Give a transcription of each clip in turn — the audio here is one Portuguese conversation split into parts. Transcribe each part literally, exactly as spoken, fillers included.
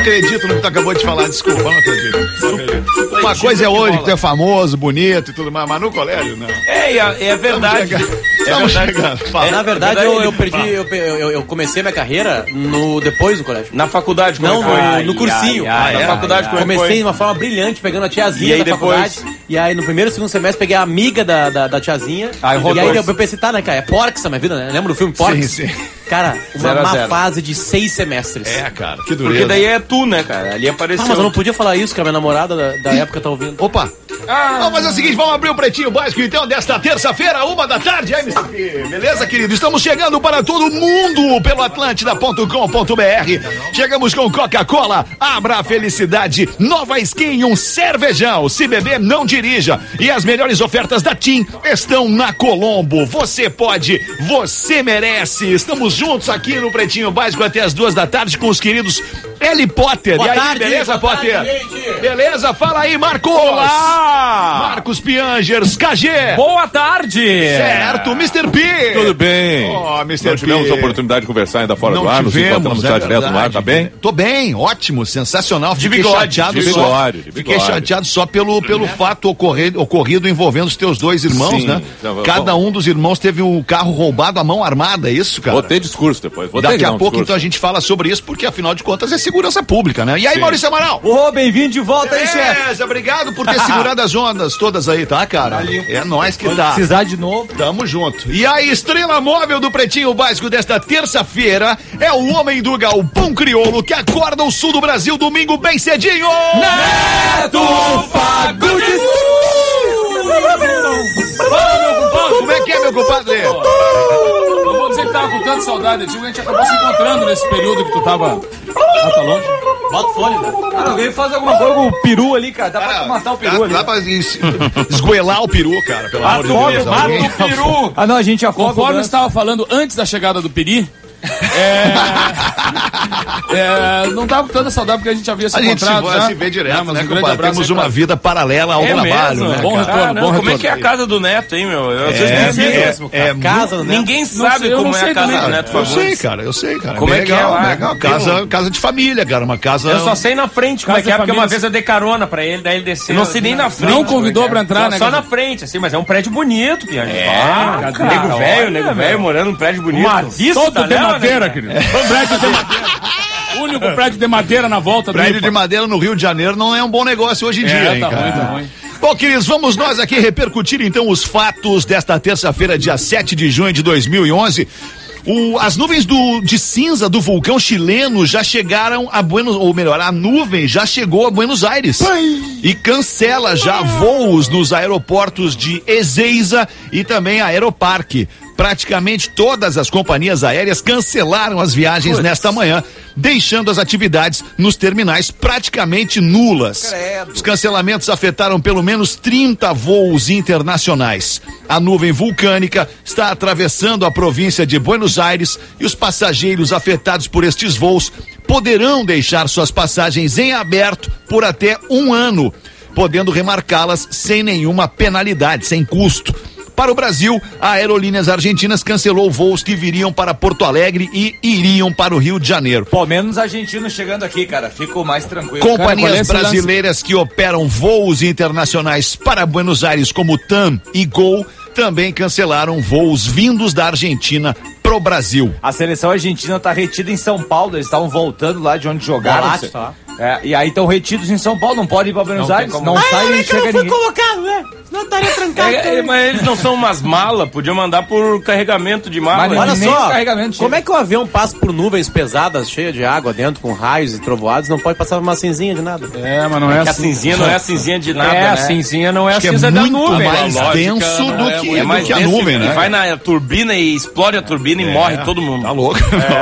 acredito no que tu acabou de falar, desculpa, não acredito. Não acredito. Uma coisa é hoje que tu é famoso, bonito e tudo mais, mas no colégio, não. É, é, é verdade. Estamos chegando. É, na verdade, eu, eu perdi, eu, eu, eu comecei minha carreira no, depois do colégio. Na faculdade, como Não, foi? no, Ai, no cursinho. Ai, ai, na ai, faculdade, ai, comecei foi? de uma forma brilhante, pegando a tiazinha e aí, da depois... faculdade. E aí, no primeiro e segundo semestre, peguei a amiga da, da, da tiazinha. Ai, e aí, eu pensei, tá, né, cara? É Porcs essa minha vida, né? Lembra do filme Porcs? Sim, sim. Cara, uma Zero a má zero. fase de seis semestres. É, cara, que dureza. Porque daí é tu, né, cara? Ali apareceu. Ah, mas eu não podia falar isso, que a minha namorada da, da época tá ouvindo. Opa! Ah. Não, mas é o seguinte, vamos abrir o Pretinho Básico então, desta terça-feira, uma da tarde, aí, mister P. Beleza, querido? Estamos chegando para todo mundo pelo atlântida ponto com ponto b r. Chegamos com Coca-Cola, abra a felicidade, nova skin, um cervejão. Se beber, não dirija. E as melhores ofertas da TIM estão na Colombo. Você pode, você merece. Estamos juntos aqui no Pretinho Básico até as duas da tarde com os queridos Eli Potter. Boa e aí, tarde, beleza, boa Potter? tarde, gente. Beleza? Fala aí, Marcos. Olá! Marcos Piangers, K G. Boa tarde! Certo, mister P. Tudo bem? Oh, mister Não tivemos P. a oportunidade de conversar ainda fora Não do ar, nos tivemos, encontramos é já direto no ar, tá bem? Tô bem, ótimo, sensacional. De Fiquei bigode, chateado de só. bigode, de Fiquei bigode. chateado só pelo, pelo fato ocorrido, ocorrido envolvendo os teus dois irmãos, Sim. né? Então, Cada bom. um dos irmãos teve um carro roubado à mão armada, é isso, cara? Vou ter discurso depois. Vou ter Daqui que dar a um pouco, discurso. então, a gente fala sobre isso, porque afinal de contas é segurança pública, né? E aí, Sim. Maurício Amaral? Ô, bem-vindo de volta aí, chefe. Beleza, obrigado por ter segurado as ondas todas aí, tá, cara? É nóis que tá. Precisar de novo. Tamo junto. E a estrela móvel do Pretinho Básico desta terça-feira é o homem do galpão crioulo que acorda o sul do Brasil domingo bem cedinho. Neto Fagundes! Como é que é, meu compadre? Eu vou dizer que tava com tanta saudade de ti, a gente acabou se encontrando nesse período que tu tava... Ah, tá longe? Bota o fone, né? Cara, alguém faz alguma coisa com o peru ali, cara. Dá pra matar o peru dá, ali. Dá pra es- esgoelar o peru, cara, pelo amor de Afoga, Deus. mata Alguém- o peru! Ah, não, a gente afoga o Conforme eu ganso. estava falando antes da chegada do Peri, é, é, não tava com tanta saudade porque a gente havia se A gente se, encontrado vai- já. se vê direto, É, mas né, um grande compadre? abraço Temos aí uma pra- vida paralela ao É trabalho, mesmo? né? Bom cara? retorno, Ah, não, bom como é retorno. que é a casa do Neto, hein, meu? Eu, vocês É, não sei é, mesmo, cara. é Casa, né? Ninguém Não sabe sei, eu como não é sei a casa também. do Neto Eu Fagundes. sei, cara, eu sei, cara. Como Bem é que é legal, lá? legal. Casa, casa de família, cara, uma casa... Eu só sei na frente como é Casa que é, de porque uma famílias. vez eu dei carona pra ele, daí ele desceu. Eu não sei nem na frente. Não convidou pra entrar, Só, né? só cara? na frente, assim, mas é um prédio bonito, Piano. É, Ah, cara, nego velho, nego velho morando num prédio bonito. Uma vista, Todo de né, madeira, né? querido. Prédio de madeira. O único prédio de madeira na volta do Prédio Ipa. de madeira no Rio de Janeiro não é um bom negócio hoje em dia, É, hein, tá cara? ruim, tá ruim. Bom, queridos, vamos nós aqui repercutir então os fatos desta terça-feira, dia sete de junho de dois mil e onze. O, as nuvens do, de cinza do vulcão chileno já chegaram a Buenos, ou melhor, a nuvem já chegou a Buenos Aires e cancela já voos nos aeroportos de Ezeiza e também Aeroparque. Praticamente todas as companhias aéreas cancelaram as viagens nesta manhã, deixando as atividades nos terminais praticamente nulas. Credo. Os cancelamentos afetaram pelo menos trinta voos internacionais. A nuvem vulcânica está atravessando a província de Buenos Aires e os passageiros afetados por estes voos poderão deixar suas passagens em aberto por até um ano, podendo remarcá-las sem nenhuma penalidade, sem custo. Para o Brasil, a Aerolíneas Argentinas cancelou voos que viriam para Porto Alegre e iriam para o Rio de Janeiro. Pelo menos argentinos chegando aqui, cara. Fico mais tranquilo. Cara, qual é Companhias esse lance? brasileiras que operam voos internacionais para Buenos Aires, como TAM e Gol, também cancelaram voos vindos da Argentina pro Brasil. A seleção argentina tá retida em São Paulo. Eles estavam voltando lá de onde jogaram. Volátil, tá? É, e aí estão retidos em São Paulo. Não podem ir pra Buenos Não tem Aires. como. Não sai nem chega ninguém. colocado, né? Não estaria trancado. É, é, mas eles não são umas malas, podiam mandar por carregamento de mala. Mas Olha nem só, carregamento como chega. é que o avião passa por nuvens pesadas, cheias de água dentro, com raios e trovoados, não pode passar uma cinzinha de nada? É, mas não é Que a assim. cinzinha não é a cinzinha de nada, É, né? a cinzinha não é a Que é cinza da muito nuvem. mais né? Lógica, denso não do é que, muito- é do mais que a denso nuvem, e né? vai na turbina e explode a turbina e morre todo mundo. Tá louco?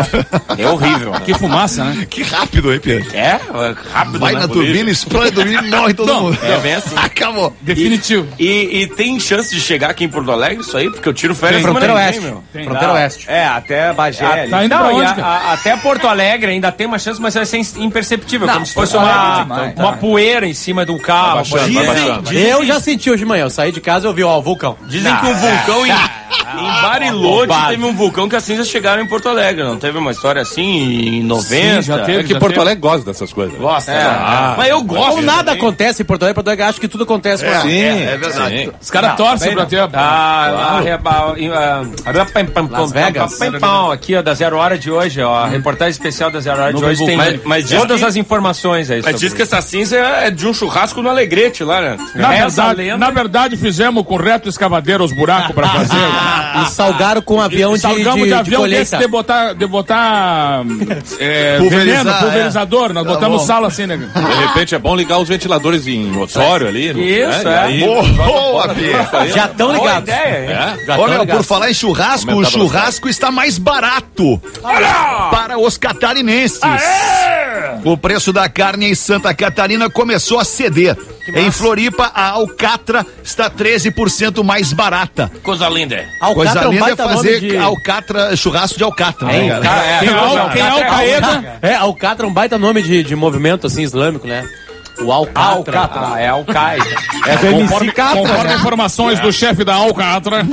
É horrível. Que fumaça, né? Que rápido, hein, Pedro? É, é rápido, Vai né? na turbina, explode a turbina e morre todo Não, mundo. é bem assim. Acabou. Definitivo. positivo. E, e tem chance de chegar aqui em Porto Alegre isso aí? Porque eu tiro férias Tem, Fronteira semana que Oeste. vem, meu. Tem. Fronteira Não, Oeste. É, até Bagé Ah, ali. Tá indo Não, pra e onde, a- cara? a- até Porto Alegre ainda tem uma chance, mas vai ser imperceptível, Não, como se fosse Porto uma, Alegre demais, uma tá. poeira em cima de um carro. baixando, por tá exemplo. baixando. Eu já senti hoje de manhã. Eu saí de casa e eu vi, ó, o vulcão. Dizem que um vulcão em, em Bariloche teve um vulcão que as cinzas chegaram em Porto Alegre. Não teve uma história assim em noventa? Sim, já teve. É que Porto Alegre gosta dessas coisas. Gosta, É. né? Ah. Mas eu gosto. Como nada também. acontece em Porto Alegre, Porto Alegre acha que tudo acontece por lá. Sim, é verdade. sim. Os caras torcem pra ter. Ah, a, reba- a, a, pam, pam, pam, Las Vegas. pam, pam, pam, aqui, ó, da Zero Hora de hoje, ó. A reportagem especial da Zero Hora de Não hoje tem Mas- mas diz todas que- as informações aí. Mas sobre diz que essa cinza é de um churrasco no Alegrete lá, né? Na Reza a verdade, lenda. na verdade, fizemos com reto escavadeiro os buracos pra fazer. E salgaram com um avião E de, salgamos de, de, de avião desse colheita. de botar, de botar é, Pulverizar, veneno, pulverizador. Nós Tá botamos bom. sala assim, né? De repente é bom ligar os ventiladores em Osório ali. no- Isso, né? é. E aí- Boa, Pê. Já estão Boa ligados. ideia, hein? É? Já tão Olha, por ligados. falar em churrasco, o Aumentar a churrasco está mais barato para os catarinenses. O preço da carne em Santa Catarina começou a ceder. Em Floripa, a alcatra está treze por cento mais barata. Coisa linda. Coisa Alcatra é um linda é baita nome fazer de... alcatra, churrasco de alcatra, né, cara? Cara, é, Quem é não, Al- não, quem é Alcatra Al-Qaeda? É, Alcatra é um baita nome de, de movimento, assim, islâmico, né? O Alcatra. Alcatra. Ah, é Al-Qaeda. É do M C Conforme, Catra, conforme né? informações do chefe da Alcatra.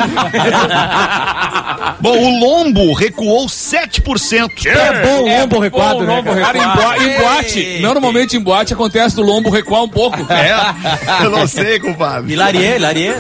Bom, o lombo recuou sete por cento. É bom o lombo recuado, bom, né, lombo cara? Cara, em, boa- em boate, normalmente em boate acontece do lombo recuar um pouco. É, eu não sei, compadre. Hilarie, Hilarie.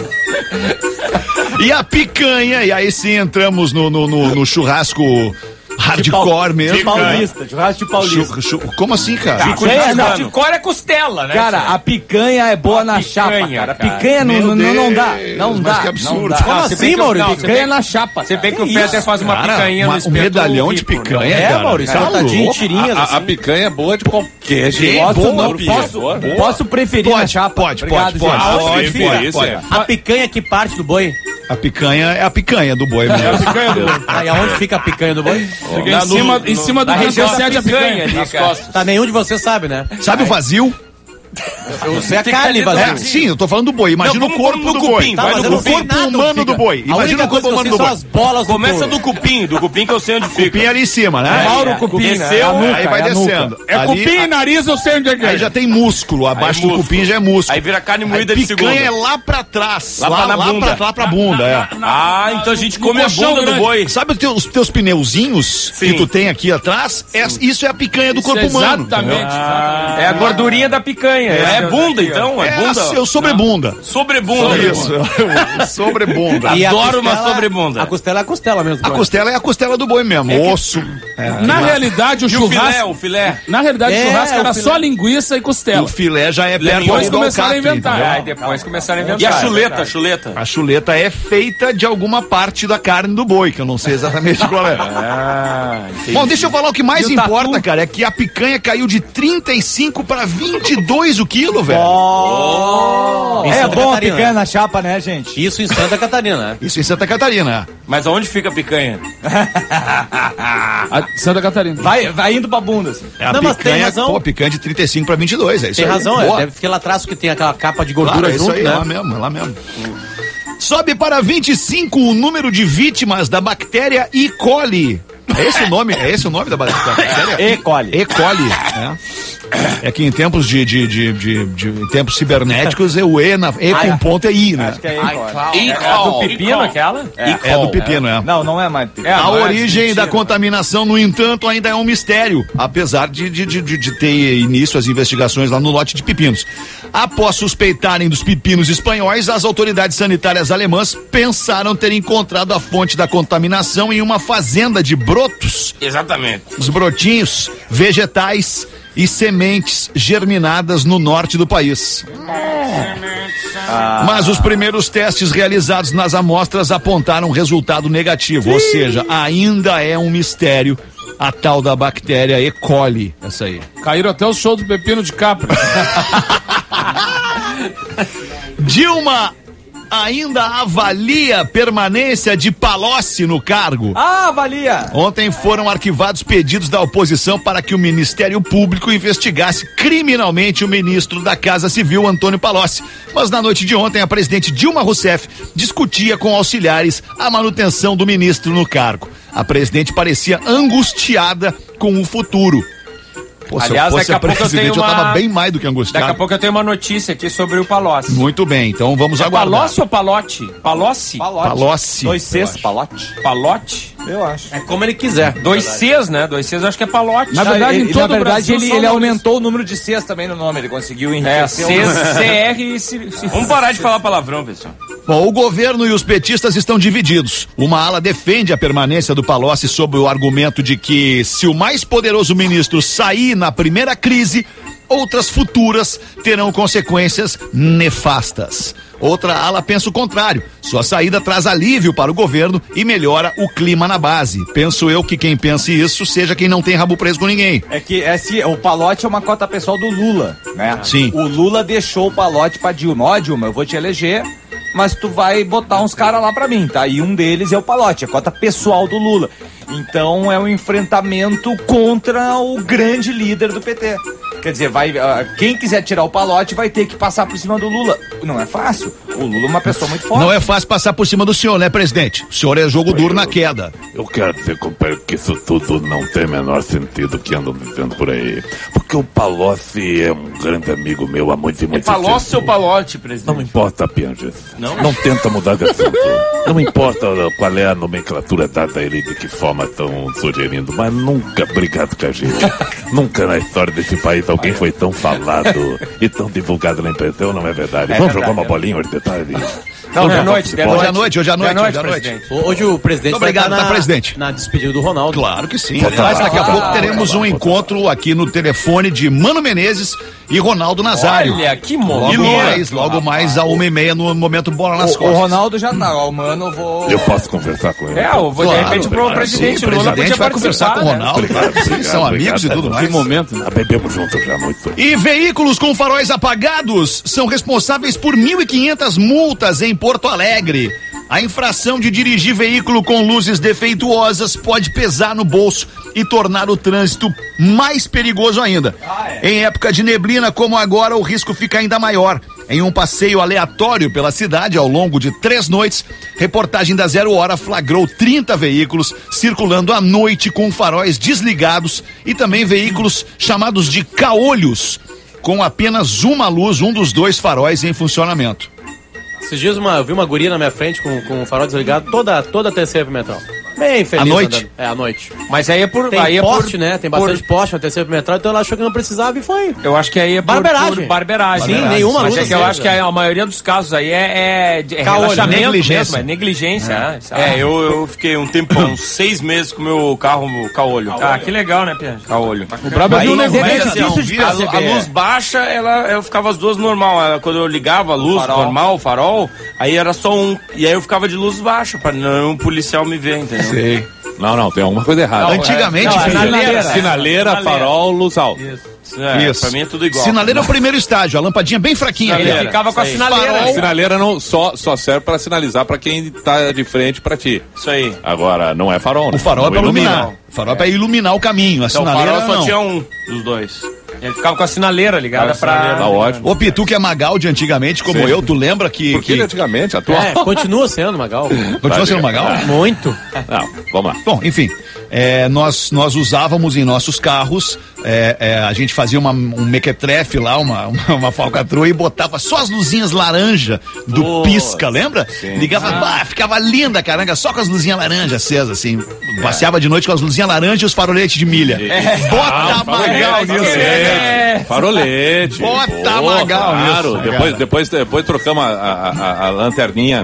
E a picanha, e aí sim entramos no, no, no- no churrasco hardcore mesmo. De paulista, churrasco de paulista. Chu- chu- como assim, cara? Picanha, não. De cor é costela, né? Cara, a picanha é boa A na picanha, chapa, cara. cara. Picanha não, Meu não, não, não dá. Deus, Não mas dá. que absurdo. Não dá. Como Não, assim, se bem que- Maurício? não, se Picanha bem- na chapa. Você vê que o Que Fetter isso? faz uma Cara, picanha uma- no um espeto medalhão de rico, né? picanha, É, cara. Maurício, Tá cortadinho em louco. tirinhas, A, a assim. picanha é boa de qualquer jeito. Posso, Boa, não, Pia, posso, boa. posso preferir Pode, na chapa. pode, Obrigado, pode, gente. pode. Ah, Pode, sim, pode, isso pode. é. A picanha que parte do boi. A picanha é a picanha do boi mesmo. Picanha do lombo. Aí aonde fica a picanha do boi? Fica em cima, em cima do Na que região da antecede a picanha. ali, Nas cara. costas. Tá, nenhum de vocês sabe, né? Sabe o vazio? Você é a Fica carne, ali do vazio. É, sim, eu tô falando do boi. Imagina Não, o vamos corpo no do cupim, boi. Tá, vai mas no eu não o sei corpo nada onde humano fica. do boi. A Imagina única o corpo coisa que eu humano sei do são boi. as bolas do Começa touro. do cupim, do cupim que eu sei onde fica. Cupim ali em cima, né? Mauro É, Cupim, né? Desceu, A nuca, Aí vai é a nuca. descendo. É Ali, cupim e nariz, eu sei onde é que é. Aí já tem músculo. Abaixo do músculo. cupim já é músculo. Aí vira carne Aí moída de picanha segunda. é lá pra trás. Lá Lá, pra- na lá, bunda. pra, lá pra bunda, é. Ah, então a gente no come a colchão bunda do grande. boi. Sabe os teus, os teus pneuzinhos Sim. que tu tem aqui atrás? É- isso é a picanha do Isso corpo é humano. Exatamente. É a gordurinha da picanha. É Esse bunda, aqui, ó. então? É É bunda? a- eu sobrebunda. Sobrebunda. Isso, sobrebunda. E a Adoro uma costela- sobrebunda. A costela é a costela mesmo. A boi. costela é a costela do boi mesmo, osso. Na realidade, o E o filé, churrasco. o filé. Na realidade, É, o churrasco o era filé. só linguiça e O costela. filé já é perto Depois do começaram a alcatra, inventar. entendeu? Aí depois começaram a inventar. E a é chuleta, a verdade. chuleta. A chuleta é feita de alguma parte da carne do boi, que eu não sei exatamente qual é. Ah, entendi. Bom, deixa eu falar o que mais E o importa, tatu? cara, é que a picanha caiu de trinta e cinco para vinte e dois o quilo, velho. Em É Santa bom a Catarina. picanha na chapa, né, gente? Isso em Santa Catarina, né? Isso em Santa Catarina. Mas aonde fica a picanha? A Santa Catarina. Vai, vai indo pra bunda, assim. É a Não, mas tem picanha, razão. pô, picanha de trinta e cinco para vinte e dois, é isso Tem aí. razão, é. Boa. Deve ficar lá atrás que tem aquela capa de Claro, gordura é isso junto, aí, né? é lá mesmo, é lá mesmo. Sobe para vinte e cinco o número de vítimas da bactéria E. coli. É esse o nome? É esse o nome da bactéria? E. coli. E. coli. É. É que em tempos de, de, de, de, de- em tempos cibernéticos, é o E, na, e com ponto é I, né? Acho que é E. coli. É a do pepino aquela? É, é do pepino, é. Não, não é mais picanha. É, A não é origem mentira, da né? contaminação, no entanto, ainda é um mistério, apesar de, de, de, de- de ter início as investigações lá no lote de pepinos. Após suspeitarem dos pepinos espanhóis, as autoridades sanitárias alemãs pensaram ter encontrado a fonte da contaminação em uma fazenda de brotos, Exatamente. os brotinhos vegetais e sementes germinadas no norte do país. Mas os primeiros testes realizados nas amostras apontaram resultado negativo, ou seja, ainda é um mistério a tal da bactéria E. coli, essa aí. Caíram até os shows do Pepino de Capra. Dilma ainda avalia permanência de Palocci no cargo. Ah, avalia! Ontem foram arquivados pedidos da oposição para que o Ministério Público investigasse criminalmente o ministro da Casa Civil, Antônio Palocci. Mas na noite de ontem, a presidente Dilma Rousseff discutia com auxiliares a manutenção do ministro no cargo. A presidente parecia angustiada com o futuro. Pô, Aliás, daqui a pouco eu tenho uma... eu tava bem mais do que angustiado. Daqui a pouco eu tenho uma notícia aqui sobre o Palocci. Muito bem, então vamos é aguardar. Palocci ou Palote? Palocci? Palocci. Dois Cs, Palote. Palote? Eu acho. É como ele quiser. Dois Cs, né? Dois Cs eu acho que é Palote. Na verdade, ele, em todo na verdade, o Brasil, ele, só ele nomes. aumentou o número de Cs também no nome. Ele conseguiu É, enriquecer C, o... C R e... Se, se, Vamos parar de falar palavrão, pessoal. Bom, o governo e os petistas estão divididos. Uma ala defende a permanência do Palocci sob o argumento de que, se o mais poderoso ministro sair na primeira crise, outras futuras terão consequências nefastas. Outra ala pensa o contrário. Sua saída traz alívio para o governo e melhora o clima na base. Penso eu que quem pense isso seja quem não tem rabo preso com ninguém. É que esse, o Palote é uma cota pessoal do Lula, né? Sim. O Lula deixou o Palote pra Dilma. Ó, Dilma, eu vou te eleger, mas tu vai botar uns caras lá pra mim, tá? E um deles é o Palote, a cota pessoal do Lula. Então é um enfrentamento contra o grande líder do P T. Quer dizer, vai, uh, quem quiser tirar o Palote vai ter que passar por cima do Lula. Não é fácil. O Lula é uma pessoa muito forte. Não é fácil passar por cima do senhor, né, presidente? O senhor é jogo duro na queda. Eu quero dizer, companheiro, que isso tudo não tem o menor sentido que andam dizendo por aí. Porque o Palocci é um grande amigo meu há muito e É muito Palocci ou Palote, Não presidente? importa, Pianges. Não? Não tenta mudar de assunto. Não importa qual é a nomenclatura dada a ele, de que forma estão sugerindo, mas nunca, obrigado, Cagê. Nunca na história desse país alguém foi tão falado e tão divulgado na impressão, não é verdade? Vamos jogar uma bolinha hoje de tarde? Não, de noite, de Hoje noite. à noite, hoje à noite, De noite, hoje à noite. presidente. Hoje o presidente Muito obrigado, vai estar tá, na, presidente? na despedida do Ronaldo. Claro que sim. Força Mas lá, daqui a força pouco lá, teremos força um lá, encontro aqui no telefone de Mano Menezes e Ronaldo Nazário. Olha, que Logo momento. mais, logo mais, a uma e meia no momento Bola nas O, o Costas. Ronaldo já tá, ó, o Mano, eu vou... Eu posso conversar com ele? É, eu vou de Claro, repente pro claro, presidente sim, Lula o presidente podia vai conversar com o participar, né? Ronaldo, claro, sim, Obrigado, são amigos e obrigado. tudo Que mais. momento, né? Ah, bebemos juntos já muito. E veículos com faróis apagados são responsáveis por mil e quinhentas multas em Porto Alegre. A infração de dirigir veículo com luzes defeituosas pode pesar no bolso e tornar o trânsito mais perigoso ainda. Em época de neblina como agora, o risco fica ainda maior. Em um passeio aleatório pela cidade ao longo de três noites, reportagem da Zero Hora flagrou trinta veículos circulando à noite com faróis desligados e também veículos chamados de caolhos, com apenas uma luz, um dos dois faróis em funcionamento. Esses dias uma, eu vi uma guria na minha frente com, com o farol desligado toda, toda a terceira pimentral. Bem feliz. À noite? Andando. É, à noite. Mas aí é por... Tem aí é poste, por, né? Tem por- bastante poste na terceira pimentral, então ela achou que não precisava e foi. Eu acho que aí é por, Barberagem. por barberagem. Sim, Barberagem. nenhuma Mas luz é que eu acesa. acho que a, a maioria dos casos aí é, é, de- é Caolho, relaxamento negligência. mesmo, é negligência. É, sabe? É, eu, eu fiquei um tempão, uns seis meses com o meu carro caolho. Ah, que legal, né, Pia? Caolho. O brabo é Aí, ver o mas negócio. é assim, ó, difícil de a, perceber. a luz baixa, ela, eu ficava as duas normal. Ela, quando eu ligava a luz farol. normal, o farol, aí era só um. E aí eu ficava de luz baixa, pra não um policial me ver, entendeu? Sei. Não, não, tem alguma coisa errada. Antigamente, Não, é filho, sinaleira. Sinaleira, farol, luz alta. É, Isso. Pra mim é tudo igual. Sinaleira é o primeiro estágio, a lampadinha bem fraquinha. Ele dele. ficava com a Isso aí. sinaleira. Farol. Sinaleira não, só, só serve pra sinalizar pra quem tá de frente pra ti. Isso aí. Agora, não é farol, né? O farol é Não pra ilumina. iluminar. O farol é pra iluminar o caminho. A Então o sinaleira farol só não. tinha um dos dois. Ele ficava com a sinaleira ligada pra... Tá ótimo. Ô, Pitu, que é Magal de antigamente, como Sim. eu, tu lembra que... Porque que... antigamente, atual. É, continua sendo, Magal. Continua sendo Magal? Muito. Não, vamos lá. Bom, enfim, é, nós, nós usávamos em nossos carros, é, é, a gente fazia uma, um mequetrefe lá, uma, uma, uma falcatrua e botava só as luzinhas laranja do Oh, pisca, lembra? Ligava, bah, ficava linda, caranga, só com as luzinhas laranja acesas, assim. Passeava de noite com as luzinhas laranja e os faroletes de milha. Bota Magal nisso. É. Farolete. Bota Boa, Magal claro. nisso, Depois, cara. depois, depois trocamos a, a, a, a lanterninha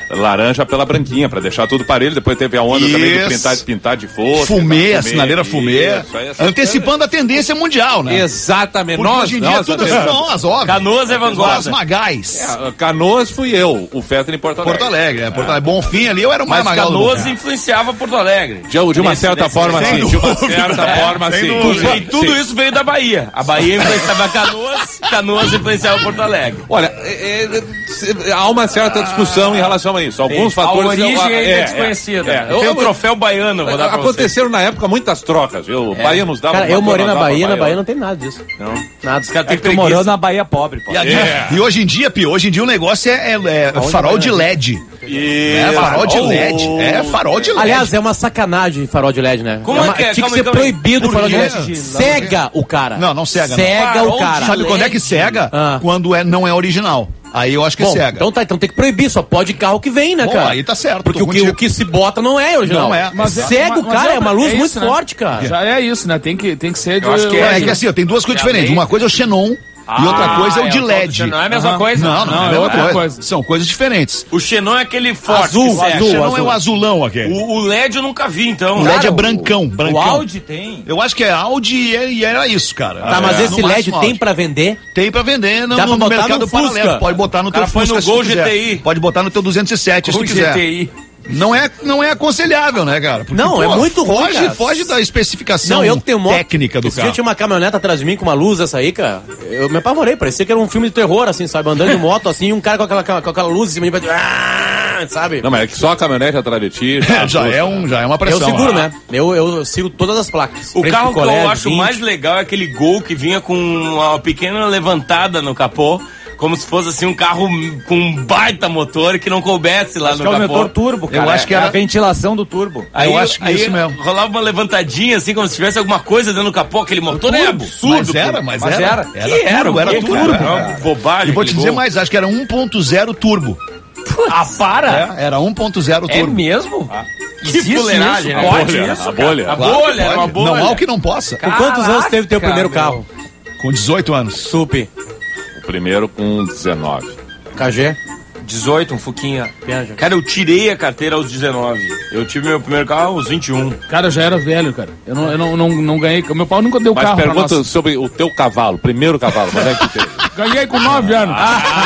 laranja pela branquinha, pra deixar tudo parelho. Depois teve a onda também de Isso. pintar, pintar de fosco. Fumê, tá, a sinaleira fumê. Isso, aí, essas Antecipando a tendência mundial, né? Exatamente. Porque Nós, hoje em dia nós, tudo nós, é nós, óbvio. Canoas é vanguarda. Nós magais. É, Canoas fui eu, o Fetter em Porto Alegre. Porto Alegre, é. Porto Alegre. Bonfim ali, eu era o mais Mas magal do Canoas mundo. influenciava Porto Alegre. De, de uma Nesse- certa nesse- forma, sem sim. De uma dúvida. certa É, forma, sem sim. dúvida. E tudo Sim. isso veio da Bahia. A Bahia influenciava Canoas, Canoas influenciava Porto Alegre. Olha, é, é, há uma certa discussão em relação a isso. Alguns A fatores... origem eu- ainda é, é desconhecida. é. Tem o troféu baiano, vou dar pra você. Aconteceram na época muitas trocas, viu? Bahia nos dava... Cara, eu uma, morei na nós dava Bahia, na Bahia. Bahia não tem nada disso. Não. Nada. Os caras têm É que tu morou preguiça. na Bahia pobre, pô. E, a- É. e hoje em dia, Pio, hoje em dia o negócio é, é- é farol de L E D. E... É farol de L E D. Oh. É farol de L E D. Aliás, é uma sacanagem farol de L E D, né? Como é uma, que é? Tinha Calma que aí, ser calma aí. proibido o Por farol de quê? L E D. Cega o cara. Não, não cega, não. Cega Farol o cara. de Sabe quando é que L E D? cega? Ah. Quando é, não é original. Aí eu acho que Bom, cega. então tá, então tem que proibir, só pode carro que vem, né, Bom, cara? aí tá certo, Porque tô o que, contigo. o que se bota não é original. Não é. Mas é- Cega o mas cara, é é uma luz é muito isso, né? forte, cara. Já é isso, né? Tem que, tem que ser de... Eu acho que É, é que assim, ó, tem duas coisas diferentes. Uma coisa é o xenon e outra coisa é o de L E D. Não é a mesma coisa? Não, não, Não, é é outra outra coisa. coisa. São coisas diferentes. O Xenon é aquele forte Azul, que cega. azul, O xenon é azul. o azulão aquele. O, o L E D eu nunca vi, então. O L E D Cara, é brancão, brancão. O Audi tem. Eu acho que é Audi e é- e era isso, cara. Tá, mas É, esse no L E D máximo tem Audi. pra vender? Tem pra vender no, Dá no pra botar mercado no Fusca. paralelo. Pode botar no O cara teu põe Fusca no se tu Gol quiser. G T I. Pode botar no teu duzentos e sete se O tu quiser. G T I. Não é, não é aconselhável, né, cara? Porque, Não, é muito ruim, foge, cara. foge da especificação Não, eu que tenho moto. técnica do Esse carro. dia tinha uma caminhoneta atrás de mim com uma luz essa aí, cara. Eu me apavorei, parecia que era um filme de terror, assim, sabe? Andando de moto, assim, e um cara com aquela, com aquela luz em cima de mim, ah, sabe? Não, mas é que só a caminhonete atrás de ti... É, já, é um, já é uma Eu pressão. seguro, Ah. né? Eu, eu sigo todas as placas. O Frente carro do que colégio, eu acho vinte. mais legal é aquele Gol que vinha com uma pequena levantada no capô, como se fosse assim um carro com um baita motor que não coubesse lá Acho no que é o capô. motor turbo, cara. Eu acho que é era- a ventilação do turbo. Aí, Eu acho que aí isso mesmo. rolava uma levantadinha assim, como se tivesse alguma coisa dentro do capô. Aquele motor é absurdo. Mas era, pô. mas, Mas era. era. Que era, turbo, o era quê, turbo. cara? cara. Era uma bobagem. E vou te aquele dizer Gol. mais, acho que era um ponto zero turbo. Ah, para! É, era um ponto zero É, turbo. mesmo? Que Existe fuleiragem, isso? né? Pode bolha, isso, a cara? bolha. A Claro que bolha, era uma pode. bolha. Não há o que não possa. Com quantos anos teve teu primeiro meu. carro? Com dezoito anos. Sup. O primeiro com dezenove. K G? dezoito, um Fuquinha. Viaja. Cara, eu tirei a carteira aos dezenove. Eu tive meu primeiro carro aos vinte e um. Cara, eu já era velho, cara. Eu não, eu não, não, não ganhei. O meu pai nunca deu Mas carro pra pergunta nós. sobre o teu cavalo, primeiro cavalo, mas é que teve. Ganhei com nove anos.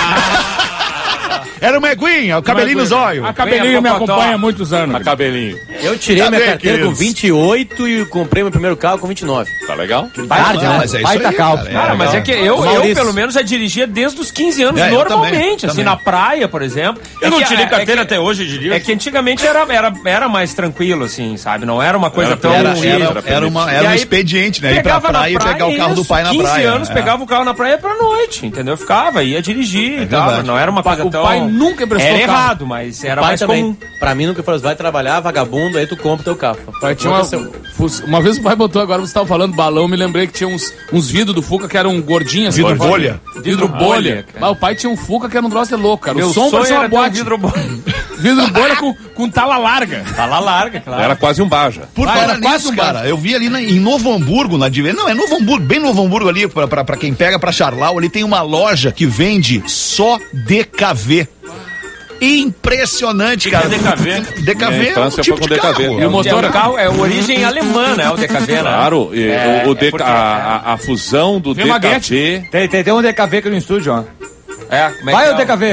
Era uma eguinha, o cabelinho nos olhos. A cabelinho me acompanha há muitos anos. A cabelinho. Eu tirei Tá minha bem, carteira queridos. com vinte e oito e comprei meu primeiro carro com vinte e nove. Tá legal? Tarde, Não, né? mas é isso Baita aí, caldo. cara. Cara, mas é que eu, eu, Maurício. pelo menos, já dirigia desde os quinze anos, É, eu normalmente. também, assim, também. na praia, por exemplo. Eu É não que- tirei é- carteira é que- até hoje, eu diria. É que antigamente era, era, era mais tranquilo, assim, sabe? Não era uma coisa Era tão... Era, Sim, era, era era, uma, E era um aí, expediente, né? Ir pra Pegava na praia e pegar o carro do isso, pai na quinze praia. anos, é. pegava o carro na praia pra noite, entendeu? Ficava, ia dirigir e tal. verdade. Não era uma coisa o tão... pai nunca emprestou Era carro. errado, mas era Pai mais também. comum. Pra mim nunca falou, vai trabalhar, vagabundo, aí tu compra teu carro. Pai, tinha uma, fus- uma vez o pai botou, agora você tava falando balão, me lembrei que tinha uns, uns vidros do Fuca que eram gordinhos. assim, Vidro pra fora. bolha? Vidro bolha. bolha, cara. Mas o pai tinha um Fuca que era um troço de louco, cara. Meu o som sonho parecia uma era ter um boate. vidro bom. Vidro bolha com, com tala larga. Tá lá larga, claro. Era quase um baja. Por Ah, falar era quase nisso, um cara, eu vi ali na- em Novo Hamburgo, na Diver. Não, é Novo Hamburgo, bem Novo Hamburgo ali, pra, pra, pra quem pega pra Charlau, ali tem uma loja que vende só D K V. Impressionante, cara. que é D K V? D K V Minha é um infância tipo foi de com D K V. carro. E o motor é, o carro é origem alemã, né? O D K V, né? Claro, e É, o, o D- é porque- a, a- a fusão do Vem uma D K V. Tem, tem, tem um D K V aqui no estúdio, ó. É, como é Vai que o é? D K V.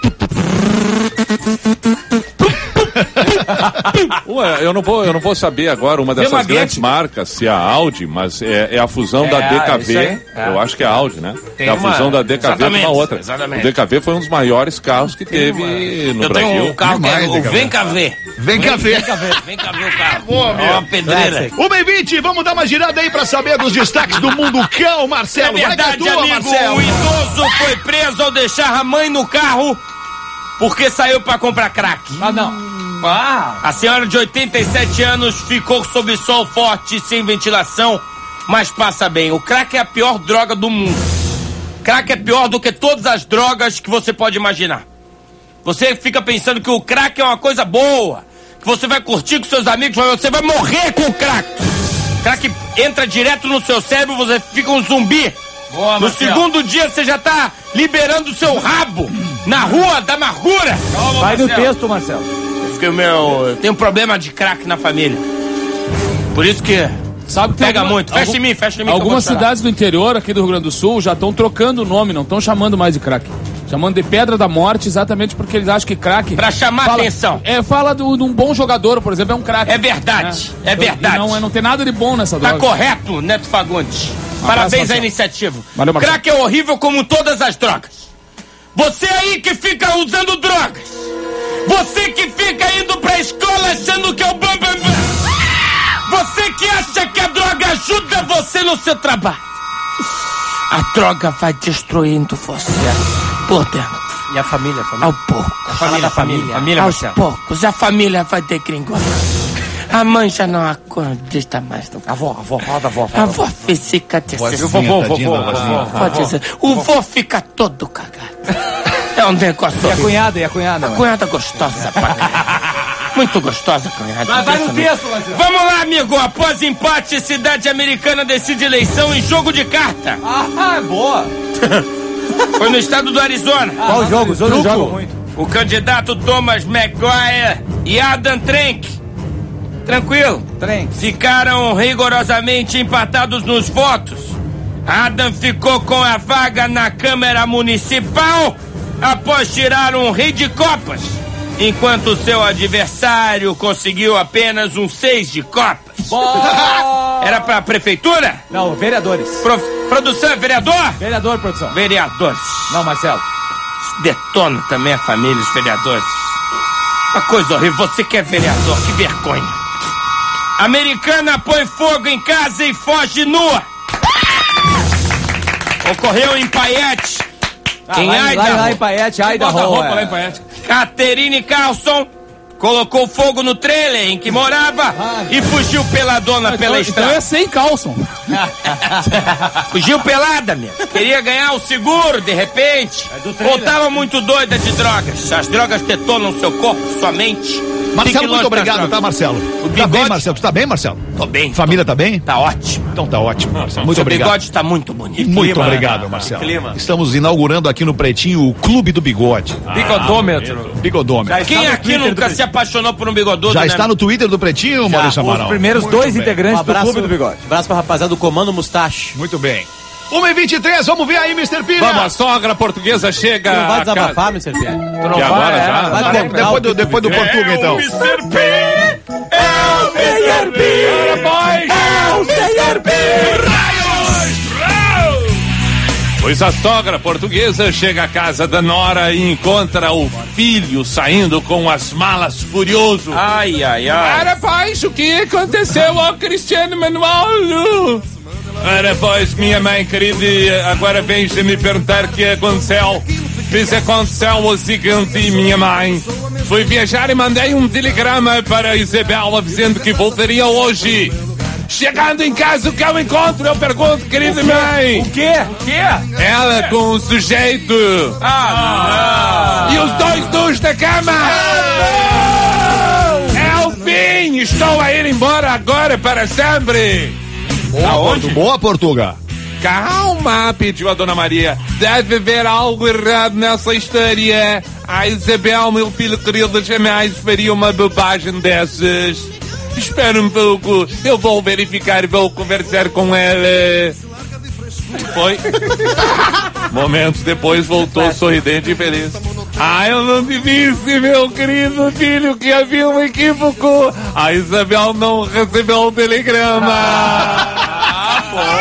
Ué, eu não vou, eu não vou saber agora uma dessas Maguete. grandes marcas, se é a Audi, mas é, é a fusão É, da D K isso V. aí, é. Eu acho que é a Audi, né? Tem é a uma- fusão da D K V com exatamente, uma outra. exatamente. O D K V foi um dos maiores carros que teve no Eu Brasil. tenho um carro que é Demais, o D K V. Vem Cá Ver. Vem cá ver. Vem cá ver o carro. Boa, É uma pedreira. uma e vinte, vamos dar uma girada aí pra saber dos destaques do Mundo Cão, É Marcelo. Vai que verdade, tua, amigo. Marcelo. O idoso foi preso ao deixar a mãe no carro porque saiu pra comprar crack. Ah, não. Ah. A senhora de oitenta e sete anos ficou sob sol forte, sem ventilação, mas passa bem. O crack é a pior droga do mundo. Crack é pior do que todas as drogas que você pode imaginar. Você fica pensando que o crack é uma coisa boa, que você vai curtir com seus amigos, mas você vai morrer com o crack. Crack entra direto no seu cérebro, você fica um zumbi. Boa, No Marcelo. segundo dia você já tá liberando o seu rabo. Na rua da amargura. Calma, vai no texto, Marcelo. Porque o meu... Eu tenho um problema de crack na família. Por isso que... Sabe que pega alguma, muito. Fecha algum, em mim, fecha em mim. Algumas cidades do interior aqui do Rio Grande do Sul já estão trocando o nome, não estão chamando mais de crack. Chamando de Pedra da Morte, exatamente porque eles acham que crack... Pra chamar fala, atenção. É, fala de um bom jogador, por exemplo, é um crack. É verdade, né? é verdade. Não, não tem nada de bom nessa tá droga. Tá correto, Neto Fagundes. Um Parabéns à iniciativa. Valeu, crack é horrível como todas as drogas. Você aí que fica usando drogas. Você que fica indo pra escola achando que é o bam, bam, bam. Você que acha que a droga ajuda você no seu trabalho. A droga vai destruindo você por dentro. E a família, a família? Ao pouco. A família, da família. família Aos Marcelo. poucos, a família vai degringolando. A mãe já não acredita mais no... A avó, a avó, fala da avó. A avó fica desesperada. Vovô, vovô, Pode dizer. O vô fica todo cagado. É um negócio. E a cunhada, e a cunhada? A cunhada gostosa pra caralho. Muito gostosa, cunhada. Vai, vai no texto, Marcelo. Vamos lá, amigo. Após empate, cidade americana decide eleição em jogo de carta. Ah, boa. Foi no estado do Arizona. Ah, qual jogo? Os outros jogam muito. O candidato Thomas McGuire e Adam Trank. Tranquilo. Trank. Ficaram rigorosamente empatados nos votos. Adam ficou com a vaga na Câmara Municipal após tirar um rei de copas, enquanto seu adversário conseguiu apenas um seis de copas. Boa. Era pra prefeitura? Não, vereadores. Pro, produção é vereador? Vereador, produção. Vereadores. Não, Marcelo. Detona também a família, os vereadores. Uma coisa horrível, você que é vereador, que vergonha. Americana põe fogo em casa e foge nua. Ocorreu em Paiete. Ah, em lá, Idaho. lá, lá em Paiete, Idaho. roupa é. lá em Paiete. Catherine Carlson colocou fogo no trailer em que morava e fugiu peladona Então, pela então estrada. é sem Carlson. Fugiu pelada, minha. Queria ganhar o seguro, de repente. Ou tava muito doida de drogas. As drogas detonam seu corpo, sua mente. Marcelo, muito obrigado, tá, Marcelo? Tá bigode... bem, Marcelo? Tu tá bem, Marcelo? Tô bem. Família tá bem? Tá ótimo. Então tá ótimo, Marcelo. Muito Seu obrigado. bigode tá muito bonito. Muito clima, obrigado, né? Marcelo. Clima. Estamos inaugurando aqui no Pretinho o Clube do Bigode. Bigodômetro. Bigodômetro. Quem aqui nunca se apaixonou por um bigodudo, Já né? está no Twitter do Pretinho, Maurício Amaral? Os primeiros Muito dois bem. integrantes Um abraço, do Clube do Bigode. abraço pra rapaziada do Comando Mustache. Muito bem. uma e vinte e três, vamos ver aí, mister Pina. Vamos, a sogra portuguesa chega. Tu não vai a casa- desabafar, mister Pierre? Tu não E agora já? Vai Ah, contar depois o do, que depois do tu Portuga, então. mister P! É o mister P! É o mister P! Pois a sogra portuguesa chega à casa da nora e encontra o filho saindo com as malas furioso. Ai, ai, ai. Rapaz, o que aconteceu ao Cristiano Manuel? Ora, pois, minha mãe querida, agora vens me perguntar o que aconteceu. Fiz aconteceu o seguinte, minha mãe. Fui viajar e mandei um telegrama para a Isabela dizendo que voltaria hoje. Chegando em casa, o que eu encontro? Eu pergunto, querida mãe. O quê? O quê? Ela com o sujeito. Ah, E os dois nus na cama. É o fim. Estou a ir embora agora para sempre. Aonde? Boa, Portuga. Calma, pediu a Dona Maria. Deve haver algo errado nessa história. A Isabel, meu filho querido, jamais faria uma bobagem dessas. Espera um pouco, eu vou verificar e vou conversar com ela. Foi. Momentos depois voltou sorridente e feliz. Ah, eu não te disse, meu querido filho, que havia um equívoco. A Isabel não recebeu o telegrama. Ah,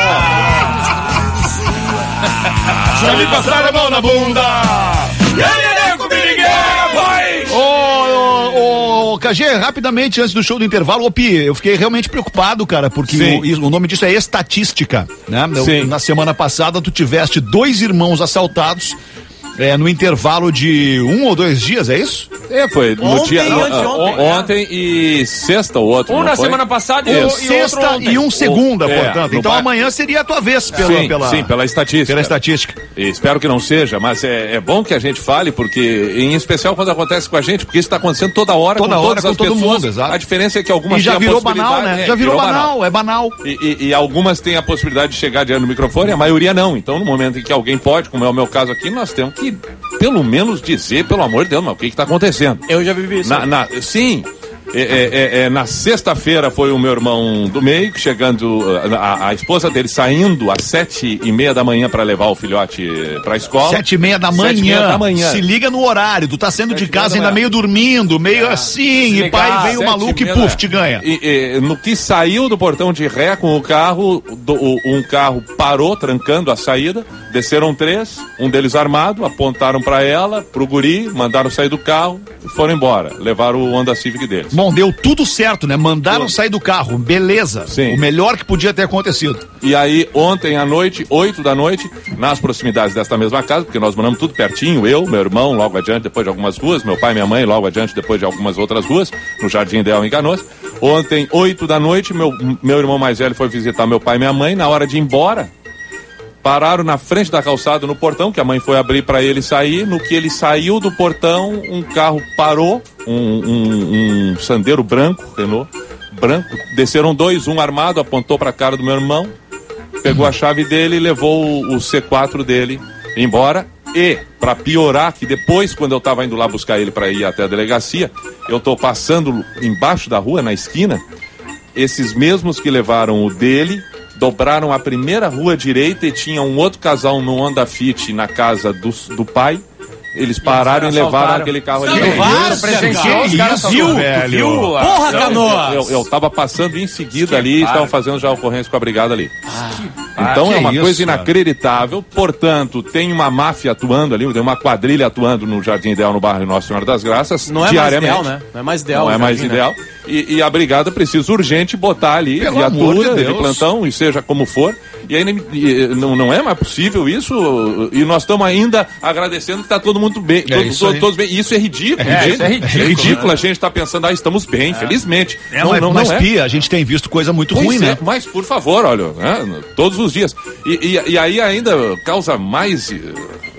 pô. Já me passaram a mão na bunda! E aí, nego, me liguei, pois! Ô, ô, ô, K G, rapidamente, antes do show do intervalo, ô Pi, eu fiquei realmente preocupado, cara, porque Sim. o, isso- o nome disso é estatística, né? Eu- Sim. na semana passada, tu tiveste dois irmãos assaltados é, no intervalo de um ou dois dias, é isso? É, foi no Ontem dia. e não, anteontem, ah, ontem e sexta, o outro. Um não na foi? semana passada e, Isso. o- e outro Sexta ontem. e um segunda, É, portanto. no Então bar- amanhã seria a tua vez pela, Sim, pela, sim, pela estatística. pela estatística. Espero que não seja, mas é, é bom que a gente fale, porque, em especial quando acontece com a gente, porque isso está acontecendo toda hora, toda com hora todas com as todo pessoas. mundo, exato. A diferença é que algumas E já têm a virou banal, possibilidade, né? é, já virou, virou banal, banal, é banal. E, e, e algumas têm a possibilidade de chegar diante do microfone, a maioria não. Então, no momento em que alguém pode, como é o meu caso aqui, nós temos que, pelo menos, dizer, pelo amor de Deus, mas o que está acontecendo? Eu já vivi isso. Na, na, sim. É, é, é, na sexta-feira foi o meu irmão do meio, chegando, a, a esposa dele saindo às sete e meia da manhã para levar o filhote pra escola. Sete e meia da manhã. Sete e meia da manhã. Se liga no horário, tu tá saindo de casa ainda manhã. meio dormindo, meio assim, e pai vem o maluco e puf, te ganha. E, e, no que saiu do portão de ré com o carro, do, o, um carro parou, trancando a saída, desceram três, um deles armado, apontaram para ela, pro guri, mandaram sair do carro e foram embora. Levaram o Honda Civic deles. Bom, deu tudo certo, né? Mandaram tudo. Sair do carro, beleza. Sim. O melhor que podia ter acontecido. E aí, ontem à noite, oito da noite, nas proximidades desta mesma casa, porque nós moramos tudo pertinho, eu, meu irmão, logo adiante, depois de algumas ruas, meu pai e minha mãe, logo adiante, depois de algumas outras ruas, no Jardim Ideal em Canoas. Ontem, oito da noite, meu, meu irmão mais velho foi visitar meu pai e minha mãe. Na hora de ir embora, pararam na frente da calçada, no portão, que a mãe foi abrir para ele sair. No que ele saiu do portão, um carro parou, um, um, um Sandero branco, Renault, branco. Desceram dois, um armado, apontou para a cara do meu irmão, pegou a chave dele e levou o, o C quatro dele embora. E, para piorar, que depois, quando eu estava indo lá buscar ele para ir até a delegacia, eu tô passando embaixo da rua, na esquina, esses mesmos que levaram o dele dobraram a primeira rua direita e tinha um outro casal no Honda Fit na casa do, do pai. Eles pararam e, e levaram aquele carro ali. Viu, velho? Porra, Canoas! Eu, eu, eu tava passando em seguida que ali e estavam fazendo já a ocorrência com a brigada ali. Ah, então ah, é uma isso, coisa cara. inacreditável. Portanto, tem uma máfia atuando ali, tem uma quadrilha atuando no Jardim Ideal, no bairro Nossa Senhora das Graças. Não é diariamente. mais ideal, né? Não é mais ideal. Não é mais jardim, ideal. Né? E, e a brigada precisa urgente botar ali Pelo amor viatura de de, Deus. plantão, e seja como for. E aí e, não, não é mais possível isso. E nós estamos ainda agradecendo que está todo mundo bem. É todo, isso todo, aí. todos bem. Isso é ridículo. É, gente. isso é ridículo, É ridículo né? a gente está pensando, ah, estamos bem, felizmente. É, não, mas, não, mas não é. Pia, a gente tem visto coisa muito Pois ruim, é, né? mas por favor, olha, né, todos os dias. E, e, e aí ainda causa mais. eh,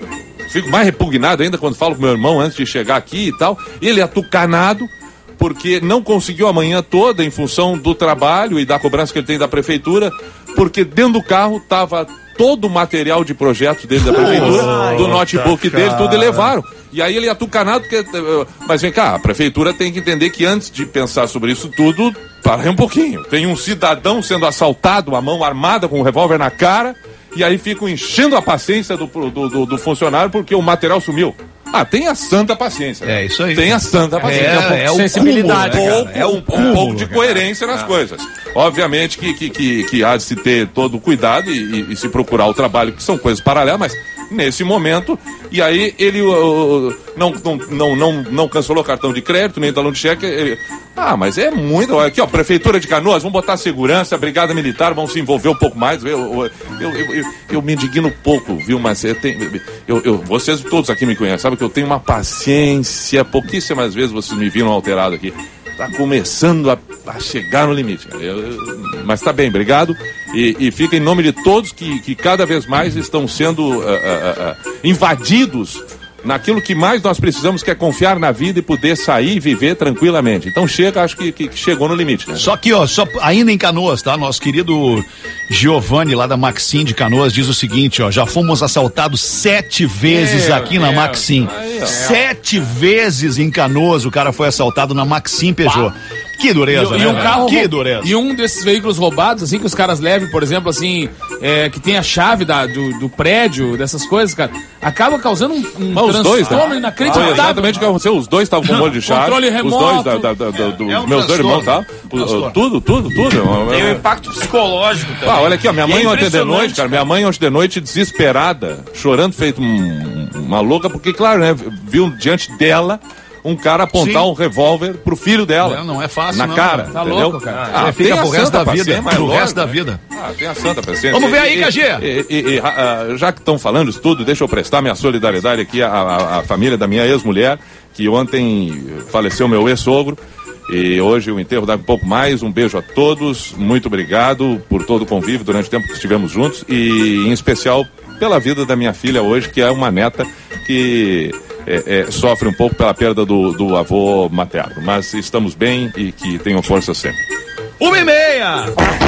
Fico mais repugnado ainda quando falo com meu irmão antes de chegar aqui e tal. Ele atucanado, porque não conseguiu a manhã toda em função do trabalho e da cobrança que ele tem da prefeitura, porque dentro do carro estava todo o material de projeto dele da prefeitura, Ai, do notebook cara. dele, tudo e levaram. E aí ele atucanado, porque, mas vem cá, a prefeitura tem que entender que antes de pensar sobre isso tudo, para um pouquinho. Tem um cidadão sendo assaltado, a mão armada com um revólver na cara, e aí ficam enchendo a paciência do, do, do, do funcionário porque o material sumiu. Ah, tenha santa paciência. É isso aí. Tenha santa paciência. É, é o sensibilidade, cúmulo, né, Um cara? pouco, É o um cúmulo, pouco de cara. coerência nas coisas. Obviamente que, que, que, que há de se ter todo o cuidado e, e, e se procurar o trabalho, que são coisas paralelas, mas nesse momento, e aí ele uh, não, não, não, não, não cancelou cartão de crédito, nem talão de cheque. Ele, ah, mas é muito. Olha aqui, ó, Prefeitura de Canoas, vamos botar segurança, Brigada Militar, vão se envolver um pouco mais. Eu, eu, eu, eu, eu, eu me indigno pouco, viu, mas eu tenho, eu, eu, vocês todos aqui me conhecem, sabe que eu tenho uma paciência, pouquíssimas vezes vocês me viram alterado aqui. Tá começando a, a chegar no limite. Eu, eu, mas tá bem, obrigado. E, e fica em nome de todos que, que cada vez mais estão sendo uh, uh, uh, invadidos naquilo que mais nós precisamos, que é confiar na vida e poder sair e viver tranquilamente. Então chega, acho que, que, que chegou no limite, né? Só que, ó, só, ainda em Canoas, tá? Nosso querido Giovanni, lá da Maxim de Canoas, diz o seguinte, ó, já fomos assaltados sete vezes Meu aqui na Deus. Maxim. Aí, ó. Sete vezes em Canoas o cara foi assaltado na Maxim Peugeot. Que dureza, E, né? e um carro que rou- dureza. E um desses veículos roubados, assim, que os caras levem, por exemplo, assim, é, que tem a chave da, do, do prédio, dessas coisas, cara, acaba causando um, um Mas os dois, transtorno né? inacreditável. Foi exatamente o que aconteceu. Os dois estavam com molho de chave. Controle Os remoto. dois, da, da, da, da, dos É um meus dois irmãos, tá? transtorno. O- Transtorno. tudo, tudo, tudo. Tem um impacto psicológico também. Ah, olha aqui, ó, minha E é mãe ontem de impressionante, noite, cara, minha mãe ontem de noite desesperada, chorando, feito um- uma louca, porque, claro, né, viu diante dela um cara apontar Sim. um revólver pro filho dela. Não, não é fácil, Na não. cara, Tá entendeu? louco, cara. Ah, Você fica tem a pro resto santa da vida, paciência, mas pro lógico, resto da né? vida. Ah, tem a santa paciência. Vamos ver E- aí, e- K G. e- e- e, ah, já que estão falando isso tudo, deixa eu prestar minha solidariedade aqui à, à- à família da minha ex-mulher, que ontem faleceu meu ex-sogro. E hoje o enterro dá um pouco mais. Um beijo a todos. Muito obrigado por todo o convívio durante o tempo que estivemos juntos. E em especial pela vida da minha filha hoje, que é uma neta que é, é, sofre um pouco pela perda do, do avô materno. Mas estamos bem e que tenham força sempre. Uma e meia!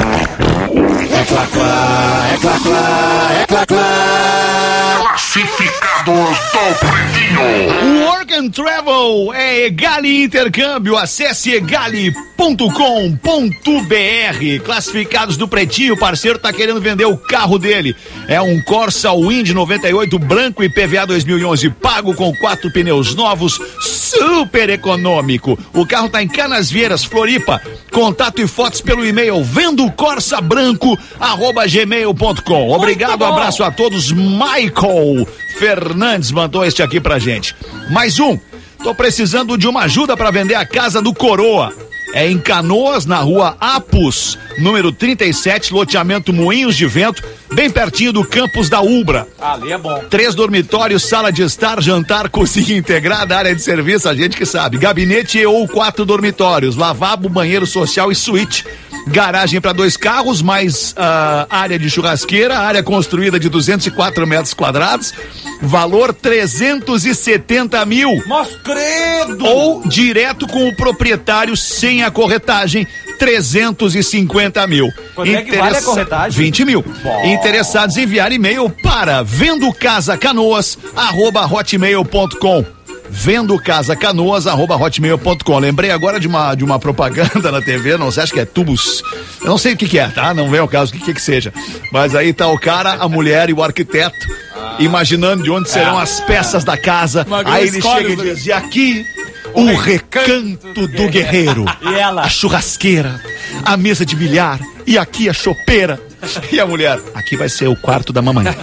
É clá, clá, é clá, clá, é clá, clá. Classificados do Pretinho. Work and Travel é Egali Intercâmbio. Acesse egali ponto com ponto br. Classificados do Pretinho, o parceiro tá querendo vender o carro dele. É um Corsa Wind noventa e oito branco e P V A dois mil e onze pago com quatro pneus novos, super econômico. O carro tá em Canasvieiras, Floripa. Contato e fotos pelo e-mail vendo corsa branco arroba gmail ponto com. Obrigado, abraço a todos. Michael Fernandes mandou este aqui pra gente. Mais um. Tô precisando de uma ajuda para vender a casa do Coroa. É em Canoas, na rua Apus, número trinta e sete, loteamento Moinhos de Vento, bem pertinho do campus da Ubra. Ali é bom. Três dormitórios, sala de estar, jantar, cozinha integrada, área de serviço, a gente que sabe. Gabinete ou quatro dormitórios, lavabo, banheiro social e suíte. Garagem para dois carros, mais uh, área de churrasqueira, área construída de duzentos e quatro metros quadrados, valor trezentos e setenta mil. Mas credo! Ou direto com o proprietário sem a corretagem, trezentos e cinquenta mil. Quanto é que vale a corretagem? vinte mil. Bom. Interessados em enviar e-mail para vendocasacanoas arroba hotmail ponto com. vendocasacanoas arroba hotmail ponto com. Lembrei agora de uma, de uma propaganda na T V, não sei, acho que é tubos, eu não sei o que que é, tá? Não vem ao caso o que que, que seja, mas aí tá o cara, a mulher e o arquiteto ah. imaginando de onde serão ah. as peças da casa, aí ele chega e diz, e aqui o, o recanto, recanto do guerreiro, e ela? A churrasqueira, a mesa de bilhar e aqui a chopeira. E a mulher, aqui vai ser o quarto da mamãe.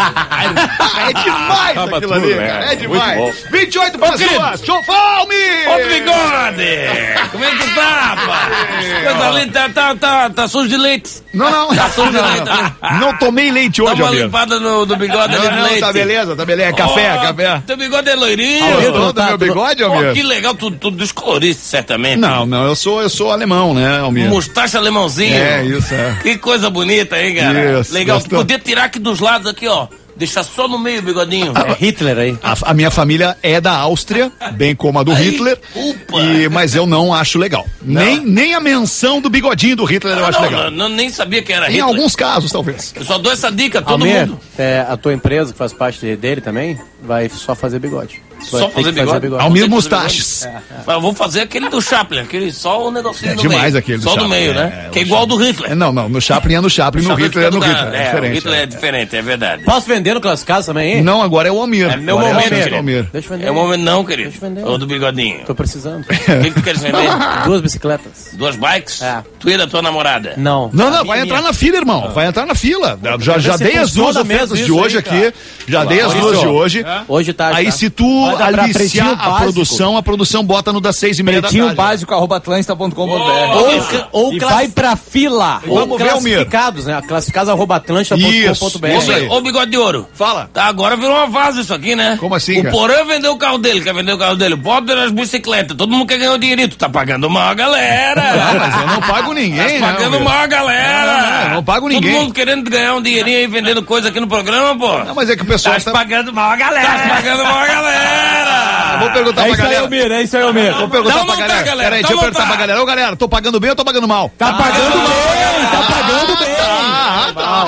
É demais ah, aquilo ali, né? cara. É demais. vinte e oito pessoas, show fome! Ô, Bigode! Como é que tu tá, rapaz? Coisa linda, tá, tá, tá, tá sujo de leite. Não, não. Tá sujo de leite. Não, não tomei leite hoje, Dá uma amigo. limpada no, do bigode não, ali de não, leite. Tá beleza, tá beleza. Café, oh, café. Teu bigode é loirinho. Gostou do meu bigode, Almir? Oh, que legal, tu, tu descoloriste, certamente. Não, não, eu sou, eu sou alemão, né, Almir? Mustache alemãozinho. É, isso, é. Que coisa bonita, hein, cara? Isso, legal, gostou? poder tirar aqui dos lados aqui, ó. Deixar só no meio o bigodinho. É Hitler aí. A, a minha família é da Áustria, bem como a do Aí, Hitler. E, mas eu não acho legal. Nem, nem a menção do bigodinho do Hitler eu não, acho não, legal. Não, nem sabia que era Em Hitler. alguns casos, talvez. Eu só dou essa dica a todo Almir, mundo. é, a tua empresa, que faz parte dele também, vai só fazer bigode. Só Vai ter fazer que bigode? bigode. Almir Mustaches. Mas eu vou fazer aquele do Chaplin, aquele só o negocinho É no demais meio. aquele do Só Chaplin, no meio, é, né? é, que é o igual ao Chaplin. do Hitler. É, não, não. No Chaplin é no Chaplin, no Chaplin Hitler é no fica do Hitler. cara. É, É, diferente. o Hitler é. é diferente, é verdade. Posso vender no classificado também, hein? Não, agora é o Almir. É meu Agora momento, é o querido. Almir. Deixa eu vender. É o momento não, querido. Deixa eu vender. Ou do bigodinho. Tô precisando. O que, que tu queres vender? Duas bicicletas. Duas bikes? É. Tu e da tua namorada? Não. Não, não, A vai minha- entrar na fila, irmão. Vai entrar na fila. Já, já se dei as duas funciona ofertas mesmo de isso hoje aí, aqui. cara. Já dei as Claro. duas de Isso. hoje. Hoje tá. Aí tá. se tu Vai dar pra aliciar Pretinho a Básico. produção, a produção bota no das seis e meia da Pretinho tarde. básico arroba atlântida ponto com ponto br. Ou, ou E classi- vai pra fila. ou Vamos ver, Almir. classificados, né? Classificados arroba atlântida ponto com ponto br. Isso aí. Ô, bigode de ouro. Fala. Tá, agora virou uma vaza isso aqui, né? Como assim, O cara? Porã vendeu o carro dele, quer vender o carro dele. Bota nas bicicletas. Todo mundo quer ganhar o dinheirinho. Tu tá pagando mal a galera. Não, mas eu não pago ninguém, Tá né? pagando Almir? mal a galera. Não, não, eu não pago ninguém. Todo mundo querendo ganhar um dinheirinho aí vendendo coisa aqui no programa, pô. Não, mas é que o pessoal Tá tá... pagando mal a galera. Tá pagando mal a galera. Vou perguntar É pra isso aí, galera. Almir, é isso aí, Almir. Vou perguntar Então pra não tá, galera. galera, Peraí, então deixa eu não perguntar tá. pra galera. Ô, galera, tô pagando bem ou tô pagando mal? Tá pagando bem, tá pagando bem. Ah,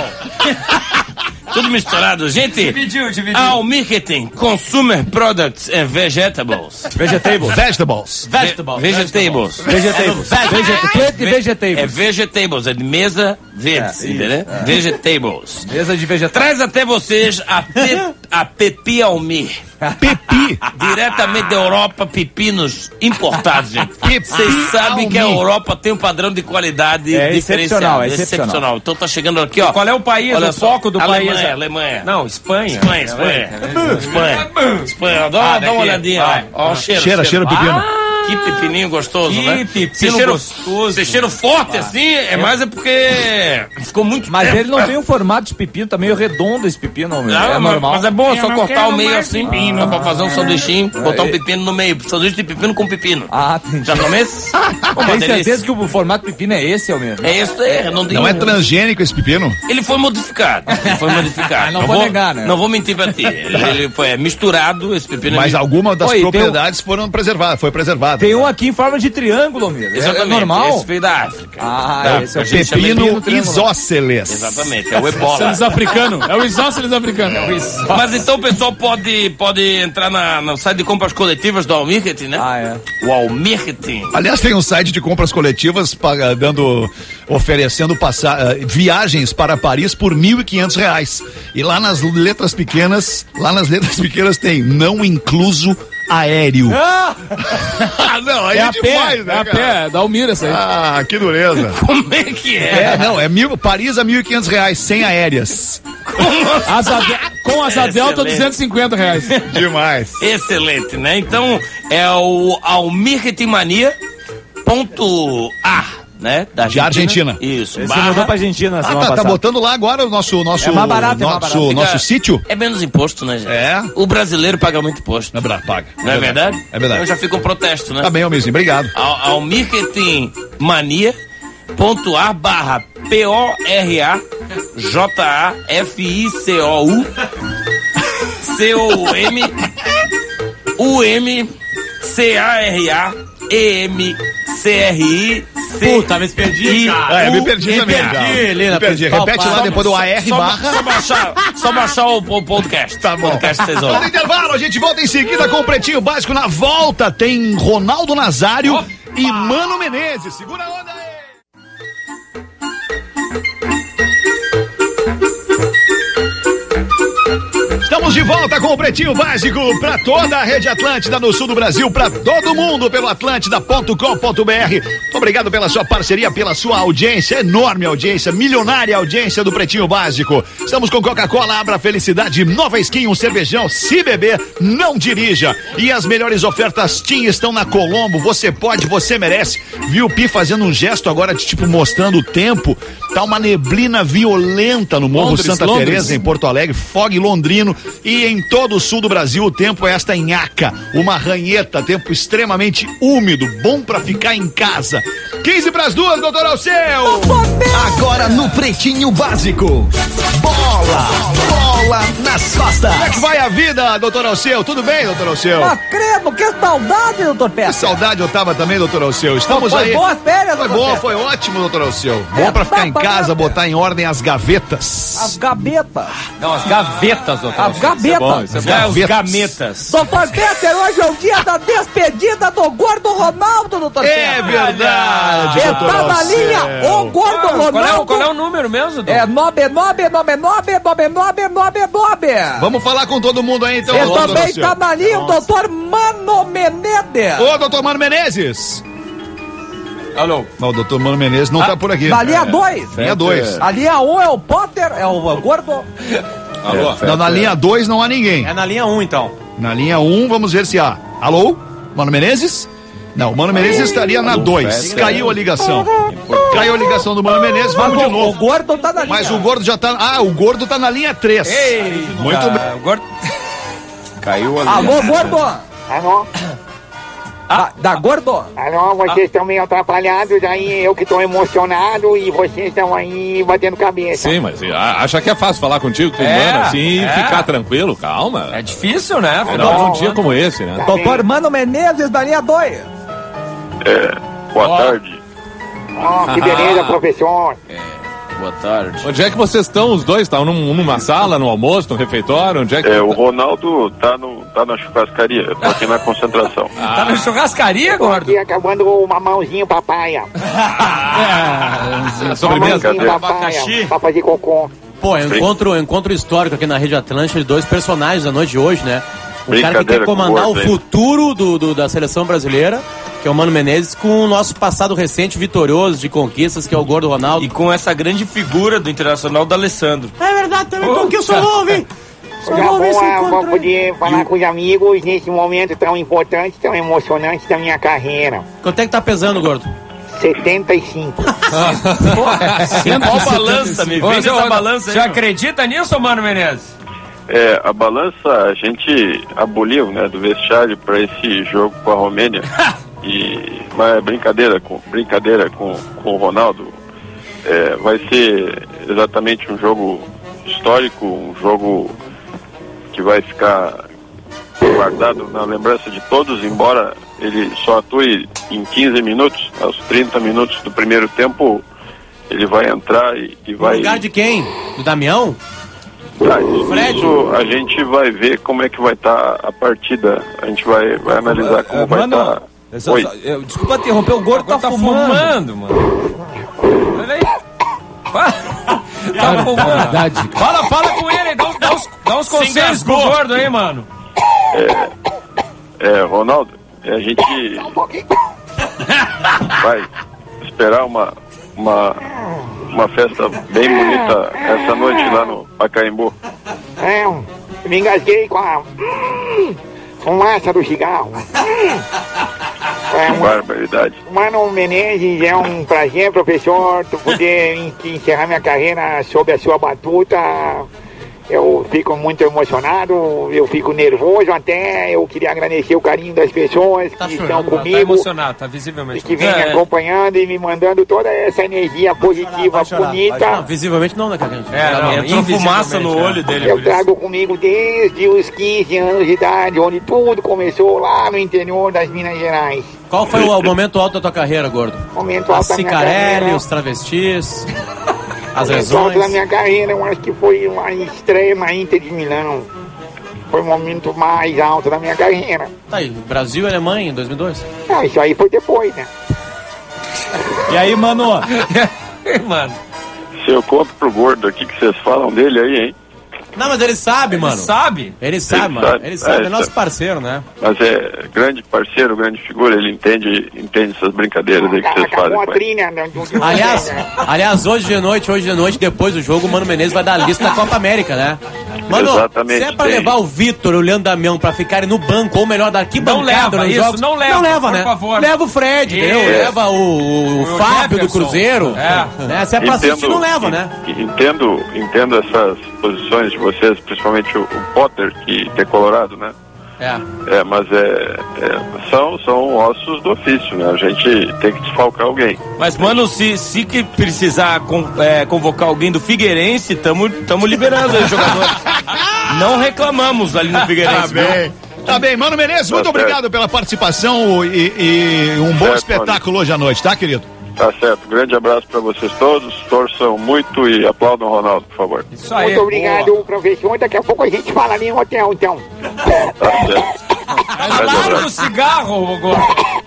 tá. Tudo misturado. Gente, Dividiu, dividiu. Almirketing Consumer Products and Vegetables. Vegetables. Vegetables. Vegetables. Vegetables. Vegetables. Vegetables. Plant É vegetables. vegetables, é de mesa verdes, É, entendeu? Vegetables. Mesa de vegetais. Traz até vocês a, pe, a Pepi Almir. Pepi. Diretamente da Europa, pepinos importados, gente. Pepi Vocês sabem que a Almir. Europa tem um padrão de qualidade É diferenciado. excepcional, é excepcional. Então tá chegando aqui, ó. Qual é o país, Olha o só, foco do Alemanha, país? Alemanha. Não, Espanha. Espanha, Espanha. Espanha. Espanha. Dá, Ah, dá uma daqui. olhadinha, Vai. ó. Ó, cheira, Cheira, cheira o pepino. Que pepininho gostoso, Que né? pepino Esse cheiro, gostoso. esse cheiro forte assim, é mais é porque ficou muito Mas tempo. ele não tem um formato de pepino, tá meio redondo esse pepino, meu. Não, É mas- normal. Mas é bom Eu só não cortar quero o meio mais assim, pepino. dá pra fazer um sanduichinho, botar um É. pepino no meio. Sanduíche de pepino com pepino. Ah, entendi. Já comeu esse? Uma Tem delícia. certeza que o formato pepino é esse, é o mesmo? É isso, é, não tem Não é um- transgênico esse pepino? Ele foi modificado. Ele foi modificado. Não vou negar, né? Não vou mentir pra ti. Ele, ele foi é, misturado, esse pepino Mas é alguma das Oi, tem propriedades foram preservadas, foi preservada. Tem um aqui em forma de triângulo, meu. É- Exatamente. É normal? Esse veio da África. Ah, Da esse é o África. A gente chama Pepino de triângulo. isósceles. Exatamente, é o ebola. Isósceles africano. É o isósceles africano. Mas então o pessoal pode, pode entrar na, no site de compras coletivas do Almirket, né? Ah, é. O Almirket. Aliás, tem um site de compras coletivas paga- dando, oferecendo passa- eh, viagens para Paris por mil e quinhentos reais. E lá nas letras pequenas, lá nas letras pequenas tem não incluso aéreo. Ah! Ah, não, aí É é, a pé, demais, né, é a cara? pé, da Almira essa aí. Ah, que dureza. Como é que é? É, não, é mil, Paris a mil e quinhentos reais, sem aéreas. Asa de- Com asa delta, Excelente. duzentos e cinquenta reais. Demais. Excelente, né? Então é o almirketmania.a, né? Da De Argentina. Isso. Esse barra- mudou pra Argentina na Ah, semana tá, tá passada. botando lá agora o nosso, nosso, É mais barato, é mais nosso, barato. nosso Fica- sítio? É menos imposto, né, gente? É. O brasileiro paga muito imposto. É bra- paga. Não é verdade? É verdade. Então já fica um protesto, né? Tá bem, Almirzinho, obrigado. Ao, ao marketingmania.a barra P-O-R-A-J-A-F-I-C-O-U C-O-M U-M C-A-R-A-E-M-C-R-I Puta, me perdi, cara. É, me perdi Me também. perdi, cara. Helena, Me perdi. principal Repete lá parte. depois do A R só, barra. só baixar, só baixar o, o podcast. Tá bom. Podcast vocês No ouvem. intervalo, a gente volta em seguida com o Pretinho Básico. Na volta tem Ronaldo Nazário e Mano Menezes. Segura a onda aí. Estamos de volta com o Pretinho Básico para toda a rede Atlântida no sul do Brasil, para todo mundo pelo atlântida ponto com ponto br. Muito obrigado pela sua parceria, pela sua audiência, enorme audiência, milionária audiência do Pretinho Básico. Estamos com Coca-Cola, Abra Felicidade, Nova Skin, um cervejão, se beber, não dirija. E as melhores ofertas Tim estão na Colombo, você pode, você merece. Viu o Pi fazendo um gesto agora de tipo mostrando o tempo, tá uma neblina violenta no Morro Londres, Santa Londres. Teresa, em Porto Alegre, fog londrino e em todo o sul do Brasil o tempo é esta nhaca, uma ranheta, tempo extremamente úmido, bom pra ficar em casa. quinze pras duas, doutor Alceu! Agora no Pretinho Básico. Bola! Bola nas costas! Como é que vai a vida, doutor Alceu? Tudo bem, doutor Alceu? Ah, credo, que saudade, doutor Que Peça. saudade eu tava também, doutor Alceu. Estamos Foi aí. boas férias, Foi doutor bom, Peça? foi ótimo, doutor Alceu. Bom É, pra ficar em tá, casa, tá, botar em ordem as gavetas. As gavetas. Não, as gavetas, doutor. As gavetas. Isso é bom. É, os Gavetas. gametas. Doutor Peter, hoje é o dia da despedida do gordo Ronaldo, doutor É Peter. verdade, É, doutor tá na Alceu. linha o gordo Qual é, o- Ronaldo. qual é o número mesmo, Dom? É nove nove nove nove nove nove nove nove. Vamos falar com todo mundo aí, então, E doutor também Alceu. tá na linha o doutor Mano Menezes. Ô, doutor Mano Menezes. Alô. Não, o doutor Mano Menezes não tá por aqui. Na linha dois. Linha dois. A linha um é o Potter, é o gordo. Alô. Não, na linha dois não há ninguém. É na linha um, então. Na linha um, vamos ver se há. Alô? Mano Menezes? Não, o Mano Menezes estaria na dois. Caiu a ligação. Caiu a ligação do Mano Menezes, vamos de O, o novo. gordo tá na linha. Mas o gordo já tá. Ah, o gordo tá na linha três. Muito bem. Ah, gordo. Caiu ali. Alô, gordo. Alô? Da, da gordo. Alô, vocês estão meio atrapalhados aí, eu que estou emocionado e vocês estão aí batendo cabeça. Sim, mas a- acha que é fácil falar contigo, com É, humano, assim, é. ficar tranquilo, calma. É difícil, né? Afinal de um dia como esse, né? Doutor Mano Menezes da linha dois. Boa tarde. Ó, que beleza, professor. Boa tarde. Onde é que vocês estão, os dois? Estão num- numa sala, no almoço, no refeitório? Onde é que... É, o Ronaldo tá, no, tá na churrascaria, eu tô aqui na concentração. Tá na churrascaria, gordo? Aqui acabando o mamãozinho papaya. a sobremesa? Mamãozinho papaya, abacaxi. pra fazer cocô. Pô, eu encontro, eu encontro histórico aqui na Rede Atlântica de dois personagens da noite de hoje, né? O cara que Brincadeira quer com comandar gordo, o hein? futuro do, do- da seleção brasileira, que é o Mano Menezes, com o nosso passado recente vitorioso de conquistas, que é o Gordo Ronaldo. E com essa grande figura do Internacional, do Alessandro. É verdade, também conquistou o novo, hein? Já vou, ah, vou poder falar com os amigos nesse momento tão importante, tão emocionante da minha carreira. Quanto é que tá pesando, gordo? setenta e cinco. Qual balança? Me Ô, vende seu essa Ronaldo, balança Você aí. acredita nisso, Mano Menezes? É, a balança a gente aboliu, né, do vestiário para esse jogo com a Romênia. E, mas é brincadeira com, brincadeira com, com o Ronaldo. É, vai ser exatamente um jogo histórico, um jogo que vai ficar guardado na lembrança de todos, embora ele só atue em quinze minutos. Aos trinta minutos do primeiro tempo ele vai entrar e, e vai... No lugar de quem? Do Damião? Ah, isso, isso a gente vai ver como é que vai estar tá a partida. A gente vai, vai analisar como uh, vai estar. Tá... Só, só, eu, desculpa interromper, o gordo tá, tá fumando. fumando, mano. Olha aí. Tá fumando. Fala, fala com ele, dá uns, dá uns, dá uns conselhos pro gordo aí, mano. É, é, Ronaldo, a gente vai esperar uma, uma, uma festa bem bonita essa noite lá no Pacaembu. É, me engasguei com a fumaça do cigarro. É uma barbaridade. Mano Menezes, é um prazer, professor, tu poder encerrar minha carreira sob a sua batuta. Eu fico muito emocionado, eu fico nervoso até. Eu queria agradecer o carinho das pessoas que tá estão chorando, comigo. Tá emocionado, tá visivelmente. E que vem é. acompanhando e me mandando toda essa energia positiva, chorar, bonita. Não, visivelmente não, né, cara? É, não, não, entrou fumaça no olho dele. Eu trago comigo desde os quinze anos de idade, onde tudo começou lá no interior das Minas Gerais. Qual foi o, o momento alto da tua carreira, gordo? Momento alto da minha carreira. A Cicarelli, os travestis... As lesões. Da minha carreira, eu acho que foi uma estreia na Inter de Milão. Foi o momento mais alto da minha carreira. Tá aí, Brasil e Alemanha em dois mil e dois? Não, isso aí foi depois, né? E aí, mano? Mano. Se eu conto pro gordo aqui que vocês falam dele aí, hein? Não, mas ele sabe, mano. Ele sabe? Ele sabe, ele mano. Sabe. Ele sabe, é, é nosso parceiro, né? Mas é grande parceiro, grande figura, ele entende, entende essas brincadeiras aí que vocês fazem. Com trilha, aliás, aliás, hoje de noite, hoje de noite, depois do jogo, o Mano Menezes vai dar a lista da Copa América, né? Mano, exatamente, se é pra tem. levar o Vitor e o Leandro Damião pra ficarem no banco, ou melhor, daqui não leva isso, jogos, não leva, não leva, por né? favor. Leva o Fred, entendeu? É. Leva o, o, o Fábio Jefferson. Do Cruzeiro. É. Né? Se é pra entendo, assistir, não leva, né? Entendo, entendo essas posições de vocês, principalmente o, o Potter, que, que é colorado, né? É. É, mas é, é, são, são ossos do ofício, né? A gente tem que desfalcar alguém. Mas, mano, se, se que precisar com, é, convocar alguém do Figueirense, tamo, tamo liberando os jogadores. Não reclamamos ali no Figueirense. Tá bem. Tá bem, Mano Menezes, muito tá obrigado certo. Pela participação e, e um bom certo, espetáculo mano. Hoje à noite, tá, querido? Tá certo, grande abraço pra vocês todos, torçam muito e aplaudam o Ronaldo, por favor. Isso aí, muito obrigado, boa. Professor, daqui a pouco a gente fala ali no hotel, então. Tá certo. Mas larga o cigarro, Gordo.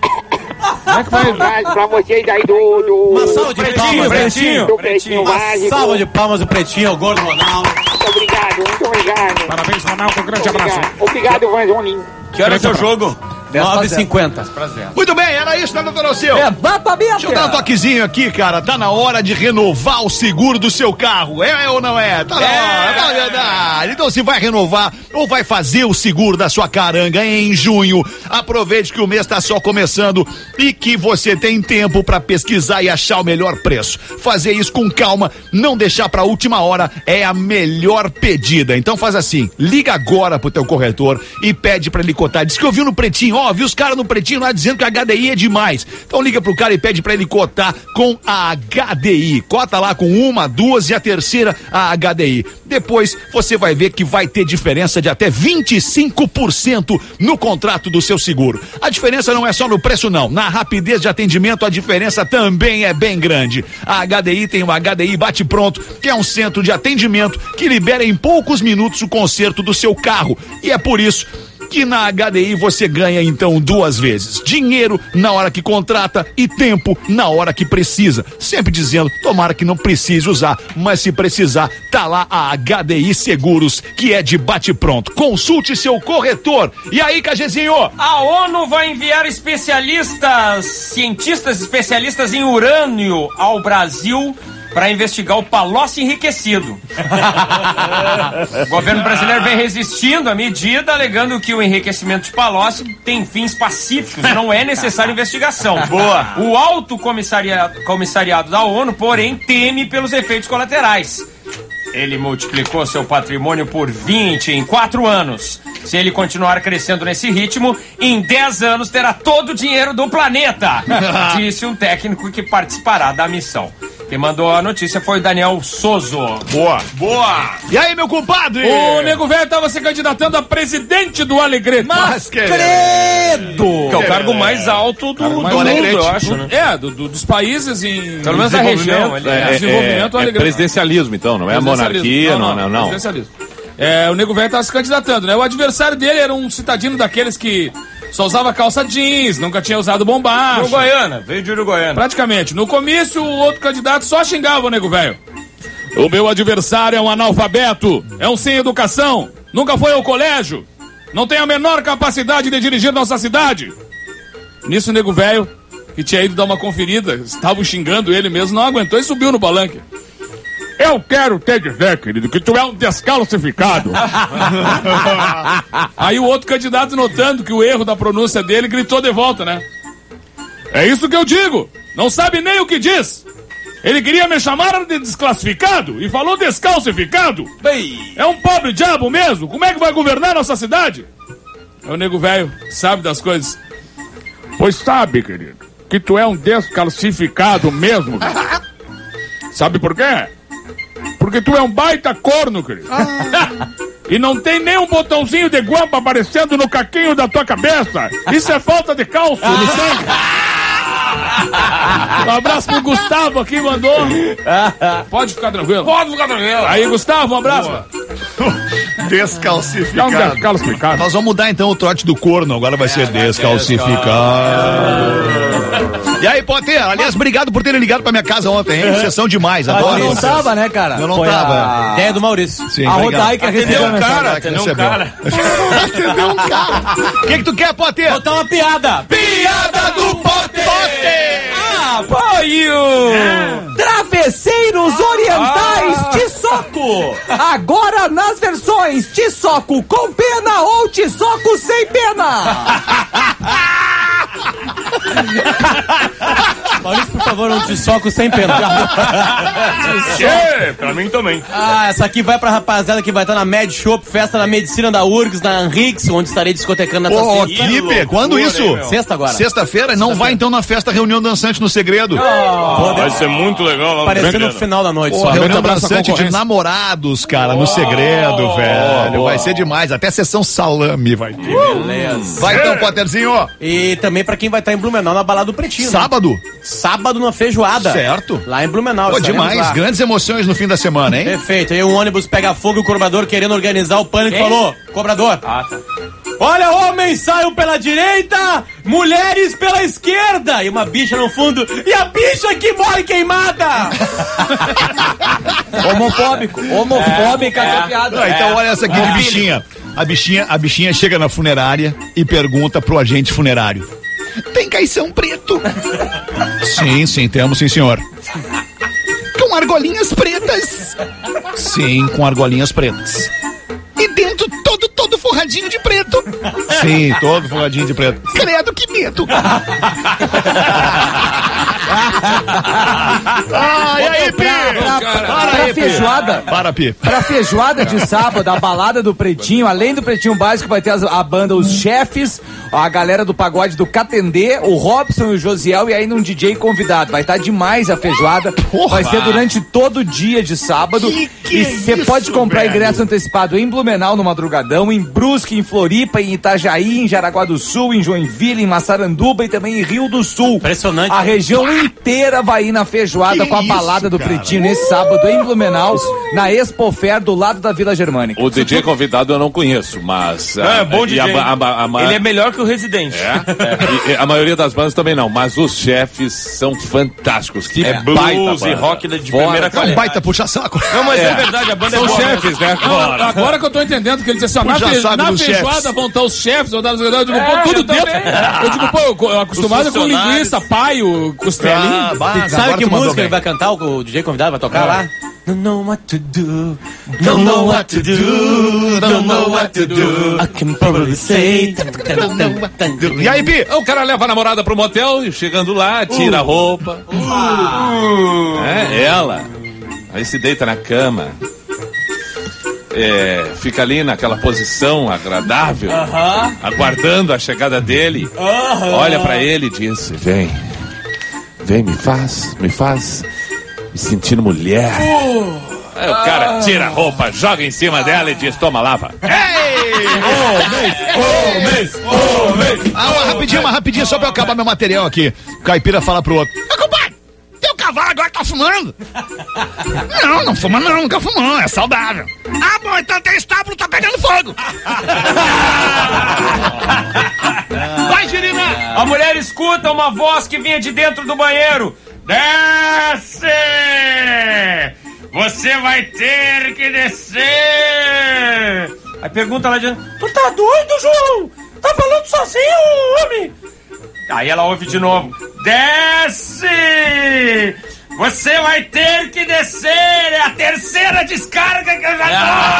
Como é que vai? Um abraço pra vocês aí do... do uma salva de pretinho, palmas, pretinho, do Pretinho Básico. Uma salva de palmas do Pretinho, o Gordo Ronaldo. Muito obrigado, muito obrigado. Parabéns, Ronaldo, um grande obrigado. abraço. Obrigado, Vanzoni. Que hora é seu jogo? nove e cinquenta. Muito bem, era isso, né, doutor Alceu? É, bata minha Deixa eu dar um toquezinho aqui, cara. Tá na hora de renovar o seguro do seu carro. É ou não é? Tá na é. hora, é verdade. Então, se vai renovar ou vai fazer o seguro da sua caranga em junho, aproveite que o mês tá só começando e que você tem tempo pra pesquisar e achar o melhor preço. Fazer isso com calma, não deixar pra última hora é a melhor pedida. Então faz assim, liga agora pro teu corretor e pede pra ele cotar. Diz que eu vi no Pretinho, ó, vi os caras no Pretinho lá dizendo que a H D I é demais. Então liga pro cara e pede pra ele cotar com a H D I. Cota lá com uma, duas e a terceira a H D I. Depois você vai ver que vai ter diferença de até vinte e cinco por cento no contrato do seu seguro. A diferença não é só no preço não, na rapidez de atendimento a diferença também é bem grande. A H D I tem o H D I Bate Pronto, que é um centro de atendimento que libera em poucos minutos o conserto do seu carro. E é por isso que na H D I você ganha então duas vezes. Dinheiro na hora que contrata e tempo na hora que precisa. Sempre dizendo, tomara que não precise usar, mas se precisar, tá lá a H D I Seguros, que é de bate-pronto. Consulte seu corretor. E aí, Cajezinho? A ONU vai enviar especialistas, cientistas especialistas em urânio ao Brasil para investigar o Palocci enriquecido. O governo brasileiro vem resistindo à medida, alegando que o enriquecimento de Palocci tem fins pacíficos, não é necessária investigação. Boa. O Alto Comissariado, Comissariado da ONU, porém, teme pelos efeitos colaterais. Ele multiplicou seu patrimônio por vinte em quatro anos. Se ele continuar crescendo nesse ritmo, em dez anos terá todo o dinheiro do planeta, disse um técnico que participará da missão. Quem mandou a notícia foi o Daniel Sozo. Boa. Boa. E aí, meu compadre? O Nego Velho tava se candidatando a presidente do Alegrete. Mas, credo! Que é o cargo mais alto do, do mais mundo, alto, eu acho, né? É, do, do, dos países em... Pelo menos a região. Ali, É, é, desenvolvimento, é, é Alegrete. presidencialismo, então, não é a monarquia, não, não, não. Presidencialismo. É, o Nego Velho tava se candidatando, né? O adversário dele era um citadino daqueles que só usava calça jeans, nunca tinha usado bombacha. Uruguaiana, veio de Uruguaiana. Praticamente. No comício, o outro candidato só xingava o Nego Velho. O meu adversário é um analfabeto, é um sem educação, nunca foi ao colégio, não tem a menor capacidade de dirigir nossa cidade. Nisso o Nego Velho, que tinha ido dar uma conferida, estavam xingando ele mesmo, não aguentou e subiu no palanque. Eu quero te dizer, querido, que tu é um descalcificado. Aí o outro candidato, notando que o erro da pronúncia dele, gritou de volta, né? É isso que eu digo, não sabe nem o que diz. Ele queria me chamar de desclassificado e falou descalcificado. É um pobre diabo mesmo, como é que vai governar nossa cidade? É o Nego Velho, sabe das coisas. Pois sabe, querido, que tu é um descalcificado mesmo. Sabe por quê? Porque tu é um baita corno, querido. Ah. E não tem nem um botãozinho de guampa aparecendo no caquinho da tua cabeça. Isso é falta de cálcio no sangue. Um abraço pro Gustavo aqui, mandou. Pode ficar tranquilo. Pode ficar tranquilo. Aí, Gustavo, um abraço. Descalcificado. Não, descalcificado. Nós vamos mudar então o trote do corno, agora vai é, ser vai descalcificado. E aí, Potter, aliás, obrigado por terem ligado pra minha casa ontem, hein? Sessão demais, adoro. Eu não tava, né, cara? Eu não Foi tava. A ideia do Maurício. Sim, a Rodaica recebeu um cara, atendeu um cara. Atendeu um cara. O que que tu quer, Potter? Botar uma piada. Piada do Potter! Potter! Apoio! Travesseiros orientais Ah. Tissoco. Agora nas versões Tissoco com pena ou Tissoco sem pena. Maurício, por favor, um tissoco sem pena. Che, pra mim também. Ah, essa aqui vai pra rapaziada que vai estar na Med Shop, festa na Medicina da U R G S, na Henriques, onde estarei discotecando nessa Ô, sexta. Kipe, quando isso? hein, meu? Sexta agora. Sexta-feira? Não vai então na festa Reunião Dançante no Segredo? Oh, vai ser muito legal lá no Aparecer no Segredo. final da noite Pô, só. reunião abraço à dançante de concorrência. namorados, cara, no Segredo, velho. Vai ser demais. Até sessão salame vai ter. Beleza. Vai então, Potterzinho. E também pra quem vai estar em Blumenau na Balada do Pretinho. Sábado? Né? Sábado na feijoada. Certo. Lá em Blumenau. Pô, estaremos demais. lá. Grandes emoções no fim da semana, hein? Perfeito. Aí um ônibus pega fogo e o cobrador querendo organizar o pânico Quem? falou: cobrador, Ah, tá. olha, homens saiam pela direita, mulheres pela esquerda. E uma bicha no fundo. E a bicha que morre queimada. Homofóbico. Homofóbica é, piada. Ah, então olha essa aqui de bichinha. A bichinha, a bichinha chega na funerária e pergunta pro agente funerário: tem caixão preto? Sim, sim, temos, sim, senhor. Com argolinhas pretas? Sim, com argolinhas pretas. E dentro todo, todo forradinho de preto? Sim, todo forradinho de preto. Credo, que medo! Ah, e aí, Pi? Pra, pra, Para pra aí, Pi. feijoada. Para, Pi. Pra feijoada de sábado, a balada do Pretinho, além do Pretinho Básico, vai ter as- a banda Os Chefes, a galera do pagode do Catendê, o Robson e o Josiel e ainda um D J convidado. Vai estar demais a feijoada. Porra. Vai ser durante todo o dia de sábado. Que que e é você isso, pode comprar velho? ingresso antecipado em Blumenau, no Madrugadão, em Brusque, em Floripa, em Itajaí, em Jaraguá do Sul, em Joinville, em Massaranduba e também em Rio do Sul. Impressionante. A região inteira vai ir na feijoada Que com a isso, balada do cara? Pretinho nesse sábado em Blumenau, na Expofer, do lado da Vila Germânica. O D J convidado eu não conheço, mas... Não, é bom e D J. a, a, a, a, Ele é melhor que o Residente. É? E, e a maioria das bandas também não, mas os chefes são fantásticos. Que É baita blues e banda. rock de Fora. primeira É um qualidade. baita puxa-saco. Não, mas é, É. verdade, a banda São é boa. chefes, né? Não, Claro. agora que eu tô entendendo que ele disse assim, ó, na, Puxa fe- saco na dos feijoada chefes. vão estar os chefes, vão estar os eu digo, É, pô, tudo eu dentro. também. Eu digo, pô, eu, eu acostumado Os com funcionários. linguiça, paio, costela, Ah, bah, Sabe agora que tu mandou música bem. ele vai cantar, o o D J convidado vai tocar É. lá? Don't know what to do, don't know what to do, don't know what to do, I can probably say. E aí, Bi? O cara leva a namorada pro motel e chegando lá, tira a roupa. É, ela. Aí se deita na cama. É, fica ali naquela posição agradável, Aham. aguardando a chegada dele. Aham. Olha pra ele e diz: Vem, vem, me faz, me faz me sentindo mulher. Aí o cara tira a roupa, joga em cima dela e diz: Toma, lava. Ah, uma rapidinho, uma rapidinho, só pra eu acabar meu material aqui. O caipira fala pro outro: Ô, compadre, teu cavalo agora tá fumando? Não, não fuma não, nunca fumou, é saudável. Ah, bom, então tem estábulo, tá pegando fogo. Vai, Girina! A mulher escuta uma voz que vinha de dentro do banheiro. Desce! Você vai ter que descer! Aí pergunta lá de dentro: Tu tá doido, João? Tá falando sozinho, homem? Aí ela ouve de novo: Desce! Você vai ter que descer! É a terceira descarga que eu já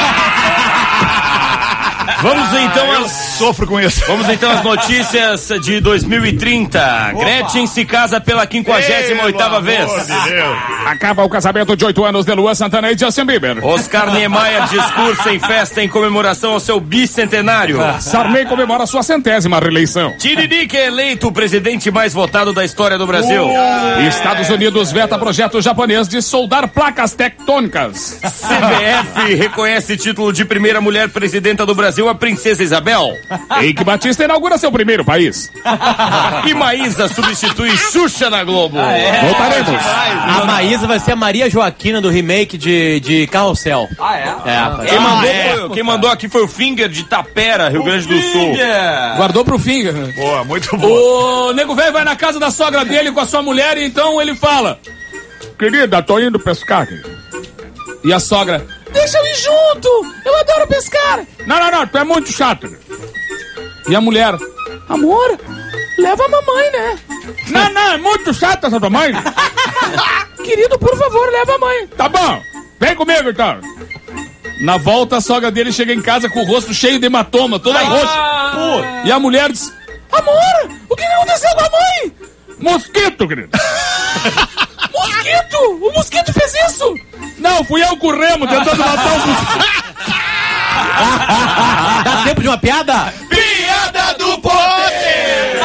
tô! Vamos então eu às... sofro com isso. Vamos então às notícias de dois mil e trinta. Opa. Gretchen se casa pela quinquagésima oitava vez. Acaba o casamento de oito anos de Luan Santana e Justin Bieber. Oscar Niemeyer discursa em festa em comemoração ao seu bicentenário. Sarney comemora sua centésima reeleição. Tiririca é eleito o presidente mais votado da história do Brasil. Estados Unidos veta projeto japonês de soldar placas tectônicas. C B F reconhece título de primeira mulher presidenta do Brasil, a princesa Isabel. Eike Batista inaugura seu primeiro país. E Maísa substitui Xuxa na Globo. Ah, é? Voltaremos. A Maísa vai ser a Maria Joaquina do remake de, de Carrossel. Ah, é? É. Quem, Ah, mandou é. foi- quem mandou aqui foi o Finger de Tapera, Rio Grande do Sul. Guardou pro Finger. Boa, muito bom. O nego velho vai na casa da sogra dele com a sua mulher e então ele fala: Querida, tô indo pescar. E a sogra: Deixa eu ir junto, eu adoro pescar. Não, não, não, tu é muito chato. E a mulher: Amor, leva a mamãe, né? Não, não, é muito chata essa tua mãe. Querido, por favor, leva a mãe. Tá bom, vem comigo então. Na volta, a sogra dele chega em casa com o rosto cheio de hematoma, toda roxa. Pô. E a mulher diz: Amor, o que aconteceu com a mãe? Mosquito, querido. Mosquito! O mosquito fez isso! Não, fui eu com o remo tentando matar os mosquitos. Dá tempo de uma piada? Piada do poder!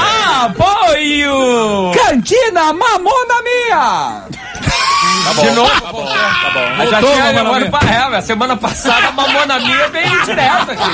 Apoio! Cantina Mamona Mia! Tá bom, De novo? Tá bom, tá bom. Mas já Voltou, tinha Mamona agora Mia. pra ela. Semana passada a Mamona Mia veio direto aqui.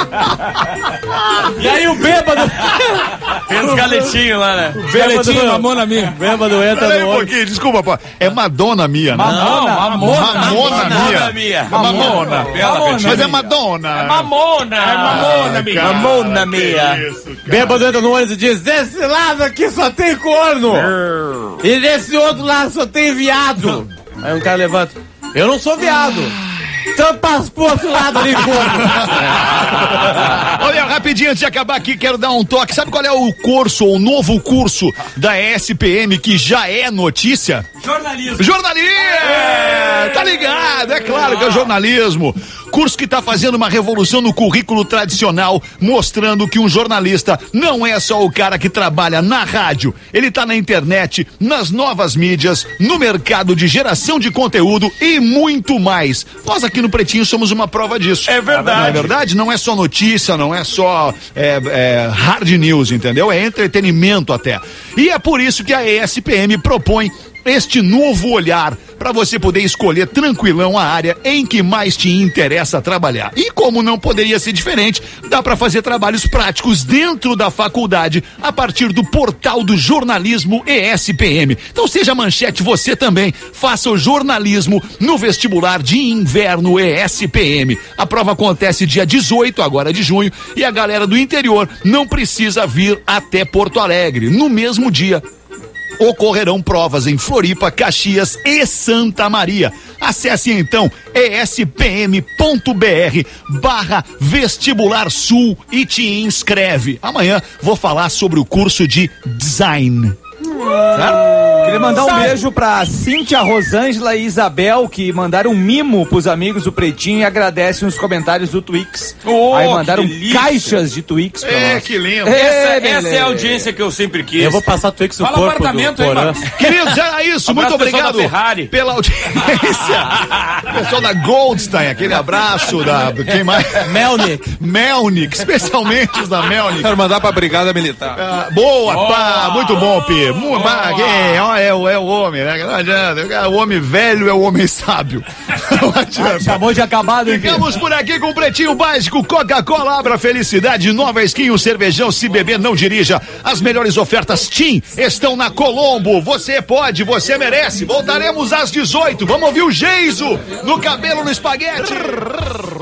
E aí o bêbado? Tem uns galetinhos lá, né? Galetinho, mamona minha. O bêbado entra Peraí no um ônibus. pouquinho, desculpa, pô. É Madonna Mia, né? Não, Mamona. Mamona Mia. Mia. Mamona. Mamona. Mas é Madonna. É Mamona. É mamona, minha. Mamona Mia. Bêbado entra no ônibus e diz: Desse lado aqui só tem corno. E desse outro lado só tem viado. Aí um cara levanta: Eu não sou viado. Então passa pro outro lado ali, corno. Olha, rapidinho, antes de acabar aqui, quero dar um toque. Sabe qual é o curso, ou o novo curso da E S P M que já é notícia? Jornalismo. Jornalismo! Tá ligado? É claro que é o jornalismo. Curso que tá fazendo uma revolução no currículo tradicional, mostrando que um jornalista não é só o cara que trabalha na rádio. Ele tá na internet, nas novas mídias, no mercado de geração de conteúdo e muito mais. Nós aqui no Pretinho somos uma prova disso. É verdade. Não é verdade? Não é só notícia, não é só é, é, hard news, entendeu? É entretenimento até. E é por isso que a E S P M propõe este novo olhar para você poder escolher tranquilão a área em que mais te interessa trabalhar. E como não poderia ser diferente, dá para fazer trabalhos práticos dentro da faculdade a partir do portal do jornalismo E S P M. Então seja manchete você também, faça o jornalismo no vestibular de inverno E S P M. A prova acontece dia dezoito agora de junho e a galera do interior não precisa vir até Porto Alegre. No mesmo dia ocorrerão provas em Floripa, Caxias e Santa Maria. Acesse então espm.br barra vestibular sul e te inscreve. Amanhã vou falar sobre o curso de design. Certo? Queria mandar um beijo pra Cíntia, Rosângela e Isabel, que mandaram um mimo pros amigos do Pretinho e agradecem os comentários do Twix. Oh, Aí mandaram que caixas de Twix pra É, nós. que lindo. Essa, essa é a audiência que eu sempre quis. Eu vou passar Twix no Fala corpo apartamento do aí, Porã. mano. Queridos, era isso. Abraço, Muito pessoal obrigado da Ferrari. pela audiência. Pessoal da Goldstein, aquele abraço da. Quem mais? Melnick. Melnick, especialmente os da Melnick. Quero mandar pra Brigada Militar. Ah, boa, pá, muito bom, Pi. Muito, pá, quem? Ó, é, o- é o homem, né? Não adianta. O homem velho é o homem sábio. Não adianta. Chamou de acabado, hein, Pi? Ficamos por aqui com o Pretinho Básico, Coca-Cola, abra felicidade, Nova Skin, o cervejão, se beber não dirija. As melhores ofertas Tim estão na Colombo. Você pode, você merece. Voltaremos às dezoito. Vamos ouvir o Geiso no cabelo no espaguete.